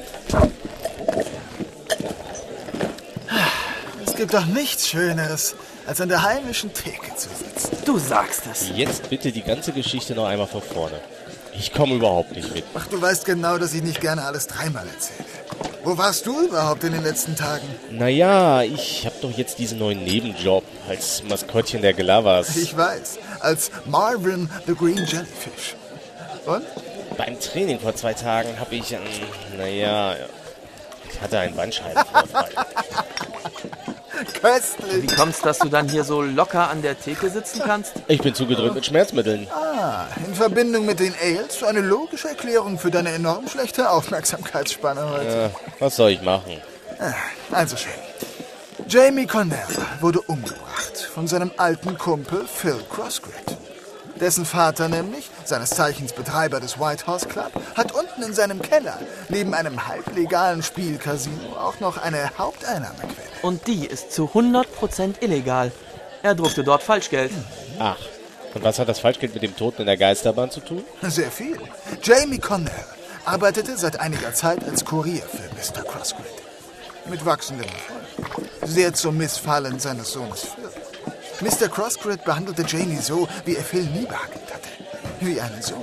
Es gibt doch nichts Schöneres, als an der heimischen Theke zu sitzen. Du sagst es. Jetzt bitte die ganze Geschichte noch einmal von vorne. Ich komme überhaupt nicht mit. Ach, du weißt genau, dass ich nicht gerne alles dreimal erzähle. Wo warst du überhaupt in den letzten Tagen? Naja, ich habe doch jetzt diesen neuen Nebenjob als Maskottchen der Glovers. Ich weiß, als Marvin the Green Jellyfish. Und? Beim Training vor zwei Tagen habe ich, ähm, naja, ich hatte einen Bandscheibenvorfall. Köstlich. Wie kommt's, dass du dann hier so locker an der Theke sitzen kannst? Ich bin zugedrückt mit Schmerzmitteln. Ah, in Verbindung mit den Ales eine logische Erklärung für deine enorm schlechte Aufmerksamkeitsspanne heute. Ja, was soll ich machen? Also schön. Jamie Connell wurde umgebracht von seinem alten Kumpel Phil Crossgrid. Dessen Vater nämlich, seines Zeichens Betreiber des White Horse Club, hat unten in seinem Keller neben einem halblegalen Spielcasino auch noch eine Haupteinnahmequelle. Und die ist zu hundert Prozent illegal. Er druckte dort Falschgeld. Ach, und was hat das Falschgeld mit dem Toten in der Geisterbahn zu tun? Sehr viel. Jamie Connell arbeitete seit einiger Zeit als Kurier für Mister Crossgrid. Mit wachsendem Erfolg. Sehr zum Missfallen seines Sohnes Phil. Mister Crossgrid behandelte Jamie so, wie er Phil nie behandelt hatte. Wie einen Sohn.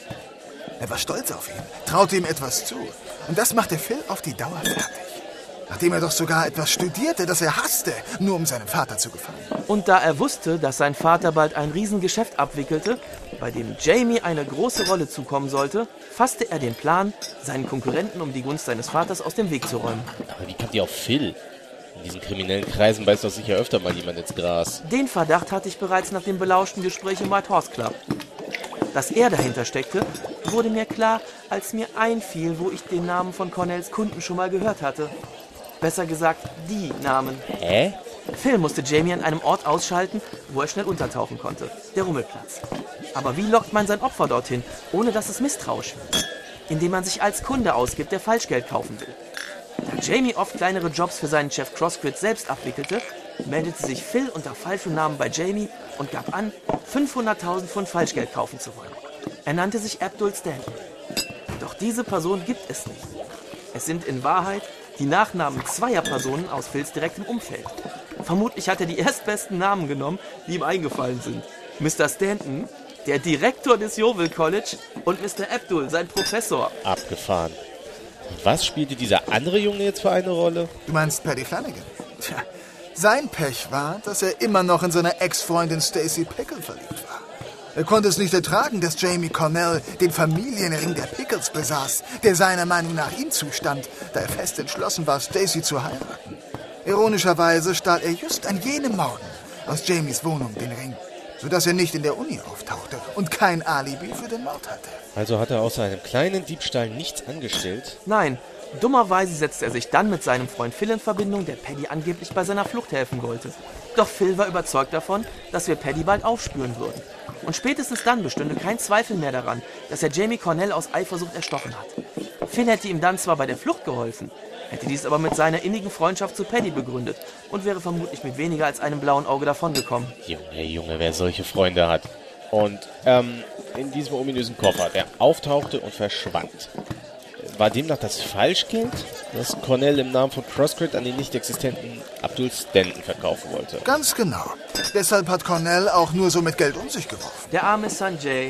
Er war stolz auf ihn, traute ihm etwas zu. Und das machte Phil auf die Dauer fertig. Nachdem er doch sogar etwas studierte, das er hasste, nur um seinem Vater zu gefallen. Und da er wusste, dass sein Vater bald ein Riesengeschäft abwickelte, bei dem Jamie eine große Rolle zukommen sollte, fasste er den Plan, seinen Konkurrenten um die Gunst seines Vaters aus dem Weg zu räumen. Aber wie kommt ihr auf Phil? In diesen kriminellen Kreisen beißt doch sicher öfter mal jemand ins Gras. Den Verdacht hatte ich bereits nach dem belauschten Gespräch im White Horse Club. Dass er dahinter steckte, wurde mir klar, als mir einfiel, wo ich den Namen von Cornells Kunden schon mal gehört hatte. Besser gesagt, die Namen. Hä? Phil musste Jamie an einem Ort ausschalten, wo er schnell untertauchen konnte. Der Rummelplatz. Aber wie lockt man sein Opfer dorthin, ohne dass es misstrauisch wird? Indem man sich als Kunde ausgibt, der Falschgeld kaufen will. Da Jamie oft kleinere Jobs für seinen Chef Crossgrid selbst abwickelte, meldete sich Phil unter falschem Namen bei Jamie und gab an, fünfhunderttausend Pfund Falschgeld kaufen zu wollen. Er nannte sich Abdul Stanton. Doch diese Person gibt es nicht. Es sind in Wahrheit die Nachnamen zweier Personen aus Phils direktem Umfeld. Vermutlich hat er die erstbesten Namen genommen, die ihm eingefallen sind. Mister Stanton, der Direktor des Yeovil College, und Mister Abdul, sein Professor. Abgefahren. Und was spielte dieser andere Junge jetzt für eine Rolle? Du meinst Paddy Flanagan? Tja, sein Pech war, dass er immer noch in seiner Ex-Freundin Stacey Pickle verliebt war. Er konnte es nicht ertragen, dass Jamie Connell den Familienring der Pickles besaß, der seiner Meinung nach ihm zustand, da er fest entschlossen war, Stacey zu heiraten. Ironischerweise stahl er just an jenem Morgen aus Jamies Wohnung den Ring, sodass er nicht in der Uni auftauchte und kein Alibi für den Mord hatte. Also hat er außer einem kleinen Diebstahl nichts angestellt? Nein, dummerweise setzte er sich dann mit seinem Freund Phil in Verbindung, der Paddy angeblich bei seiner Flucht helfen wollte. Doch Phil war überzeugt davon, dass wir Paddy bald aufspüren würden. Und spätestens dann bestünde kein Zweifel mehr daran, dass er Jamie Connell aus Eifersucht erstochen hat. Phil hätte ihm dann zwar bei der Flucht geholfen, hätte dies aber mit seiner innigen Freundschaft zu Paddy begründet und wäre vermutlich mit weniger als einem blauen Auge davongekommen. Junge, Junge, wer solche Freunde hat. Und, ähm, in diesem ominösen Koffer, der auftauchte und verschwand. War demnach das Falschgeld, das Cornell im Namen von Crossgrid an den nicht existenten Abdul Stanton verkaufen wollte? Ganz genau. Deshalb hat Cornell auch nur so mit Geld um sich geworfen. Der arme Sanjay.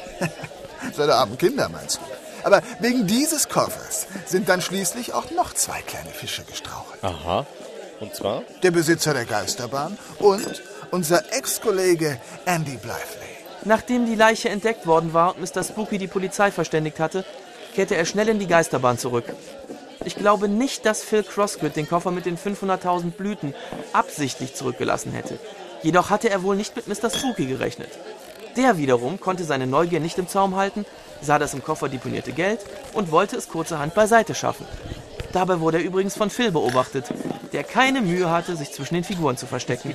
Seine armen Kinder, meinst du? Aber wegen dieses Koffers sind dann schließlich auch noch zwei kleine Fische gestrauchelt. Aha. Und zwar? Der Besitzer der Geisterbahn und unser Ex-Kollege Andy Blythley. Nachdem die Leiche entdeckt worden war und Mister Spooky die Polizei verständigt hatte, kehrte er schnell in die Geisterbahn zurück. Ich glaube nicht, dass Phil Crossgrid den Koffer mit den fünfhunderttausend Blüten absichtlich zurückgelassen hätte. Jedoch hatte er wohl nicht mit Mister Spooky gerechnet. Der wiederum konnte seine Neugier nicht im Zaum halten, sah das im Koffer deponierte Geld und wollte es kurzerhand beiseite schaffen. Dabei wurde er übrigens von Phil beobachtet, der keine Mühe hatte, sich zwischen den Figuren zu verstecken.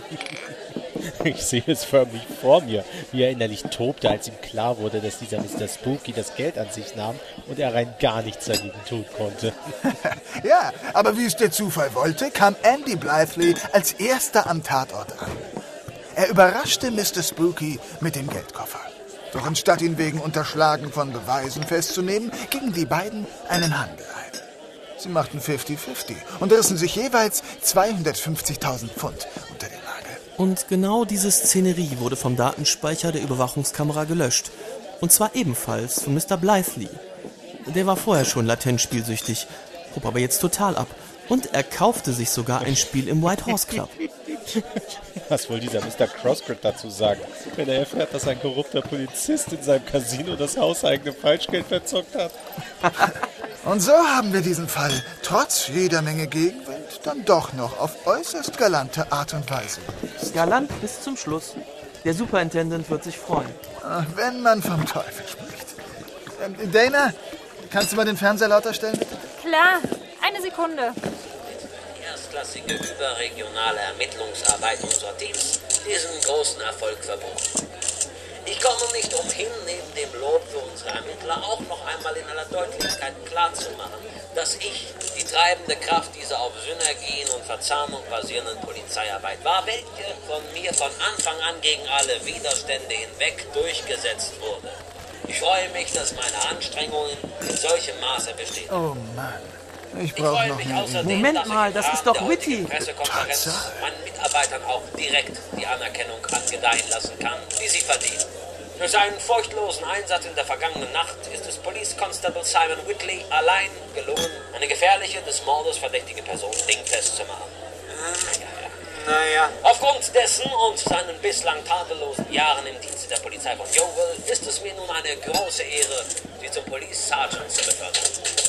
Ich sehe es förmlich vor mir, wie er innerlich tobte, als ihm klar wurde, dass dieser Mister Spooky das Geld an sich nahm und er rein gar nichts dagegen tun konnte. Ja, aber wie es der Zufall wollte, kam Andy Blythley als erster am Tatort an. Er überraschte Mister Spooky mit dem Geldkoffer. Doch anstatt ihn wegen Unterschlagen von Beweisen festzunehmen, gingen die beiden einen Handel ein. Sie machten fünfzig fünfzig und rissen sich jeweils zweihundertfünfzigtausend Pfund unter den Nagel. Und genau diese Szenerie wurde vom Datenspeicher der Überwachungskamera gelöscht. Und zwar ebenfalls von Mister Blythley. Der war vorher schon latent spielsüchtig, hob aber jetzt total ab. Und er kaufte sich sogar ein Spiel im White Horse Club. Was wohl dieser Mister Crossgrid dazu sagen, wenn er erfährt, dass ein korrupter Polizist in seinem Casino das hauseigene Falschgeld verzockt hat? Und so haben wir diesen Fall trotz jeder Menge Gegenwind dann doch noch auf äußerst galante Art und Weise gelöst. Galant bis zum Schluss. Der Superintendent wird sich freuen. Wenn man vom Teufel spricht. Ähm, Dana, kannst du mal den Fernseher lauter stellen? Klar, eine Sekunde. erstklassige überregionale Ermittlungsarbeit unserer Teams diesen großen Erfolg verbuchen. Ich komme nicht umhin, neben dem Lob für unsere Ermittler auch noch einmal in aller Deutlichkeit klarzumachen, dass ich die treibende Kraft dieser auf Synergien und Verzahnung basierenden Polizeiarbeit war, welche von mir von Anfang an gegen alle Widerstände hinweg durchgesetzt wurde. Ich freue mich, dass meine Anstrengungen in solchem Maße bestehen. Oh Mann, ich brauche noch mehr. Außerdem, Moment mal, das ist doch Whitty. Pressekonferenz meinen Mitarbeitern auch direkt die Anerkennung angedeihen lassen kann, die sie verdienen. Durch seinen furchtlosen Einsatz in der vergangenen Nacht ist es Police Constable Simon Whitley allein gelungen, eine gefährliche, des Mordes verdächtige Person dingfest zu machen. Naja. Aufgrund dessen und seinen bislang tadellosen Jahren im Dienste der Polizei von Yeovil ist es mir nun eine große Ehre, Sie zum Police Sergeant zu befördern.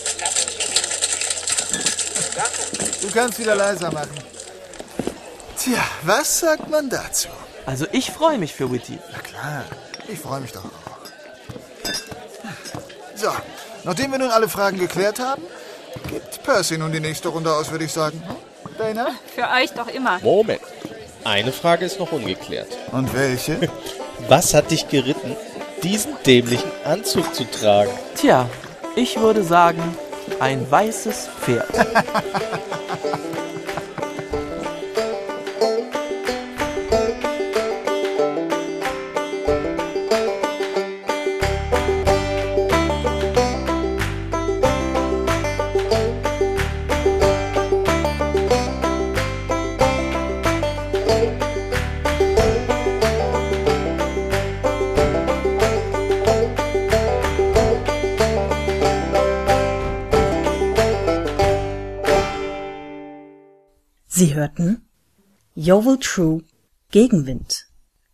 Du kannst wieder leiser machen. Tja, was sagt man dazu? Also ich freue mich für Whitty. Na klar, ich freue mich doch auch. So, nachdem wir nun alle Fragen geklärt haben, gibt Percy nun die nächste Runde aus, würde ich sagen. Dana? Für euch doch immer. Moment. Eine Frage ist noch ungeklärt. Und welche? Was hat dich geritten, diesen dämlichen Anzug zu tragen? Tja, ich würde sagen, ein weißes Pferd. Sie hörten Yeovil True Gegenwind.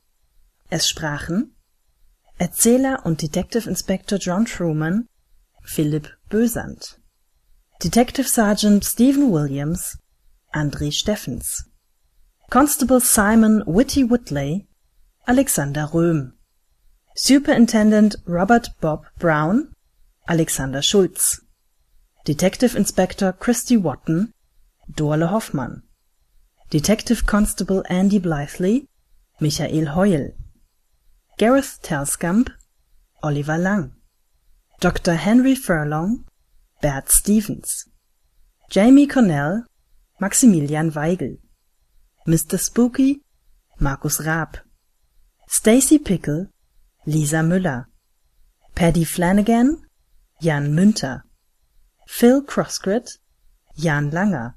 Es sprachen Erzähler und Detective Inspector John Truman, Philipp Bösand, Detective Sergeant Stephen Williams, André Steffens, Constable Simon Whitty Whitley, Alexander Röhm, Superintendent Robert Bob Brown, Alexander Schulz, Detective Inspector Christy Watton, Dorle Hoffmann, Detective Constable Andy Blythley, Michael Heul, Gareth Telskamp, Oliver Lang, Doktor Henry Furlong, Bert Stevens, Jamie Connell, Maximilian Weigel, Mister Spooky, Markus Raab, Stacy Pickle, Lisa Müller, Paddy Flanagan, Jan Münter, Phil Crossgrid, Jan Langer,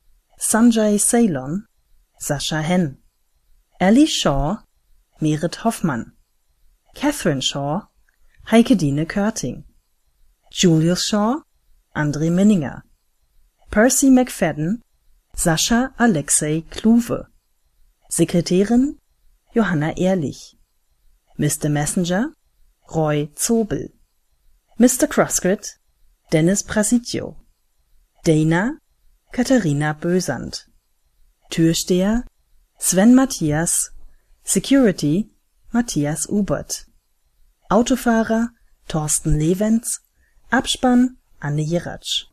Sanjay Ceylon, Sascha Henn, Ellie Shaw, Merit Hoffmann, Catherine Shaw, Heike-Dine Körting, Julius Shaw, André Minninger, Percy McFadden, Sascha Alexei Kluwe, Sekretärin Johanna Ehrlich, Mister Messenger, Roy Zobel, Mister Crossgrid, Dennis Prasidio, Dana, Katharina Bösand, Türsteher Sven Matthias, Security Matthias Ubert, Autofahrer Thorsten Lewenz, Abspann Anne Jeratsch.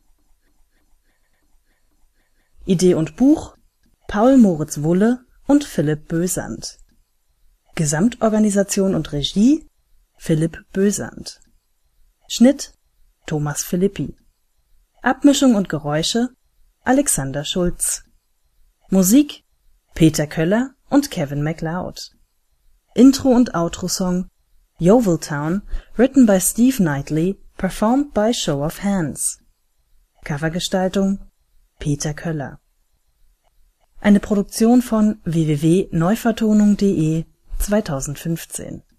Idee und Buch Paul Moritz Wulle und Philipp Bösand. Gesamtorganisation und Regie Philipp Bösand. Schnitt Thomas Philippi. Abmischung und Geräusche Alexander Schulz. Musik Peter Köller und Kevin MacLeod. Intro und Outro-Song Yeovil Town, written by Steve Knightley, performed by Show of Hands. Covergestaltung Peter Köller. Eine Produktion von w w w punkt neuvertonung punkt de zweitausendfünfzehn.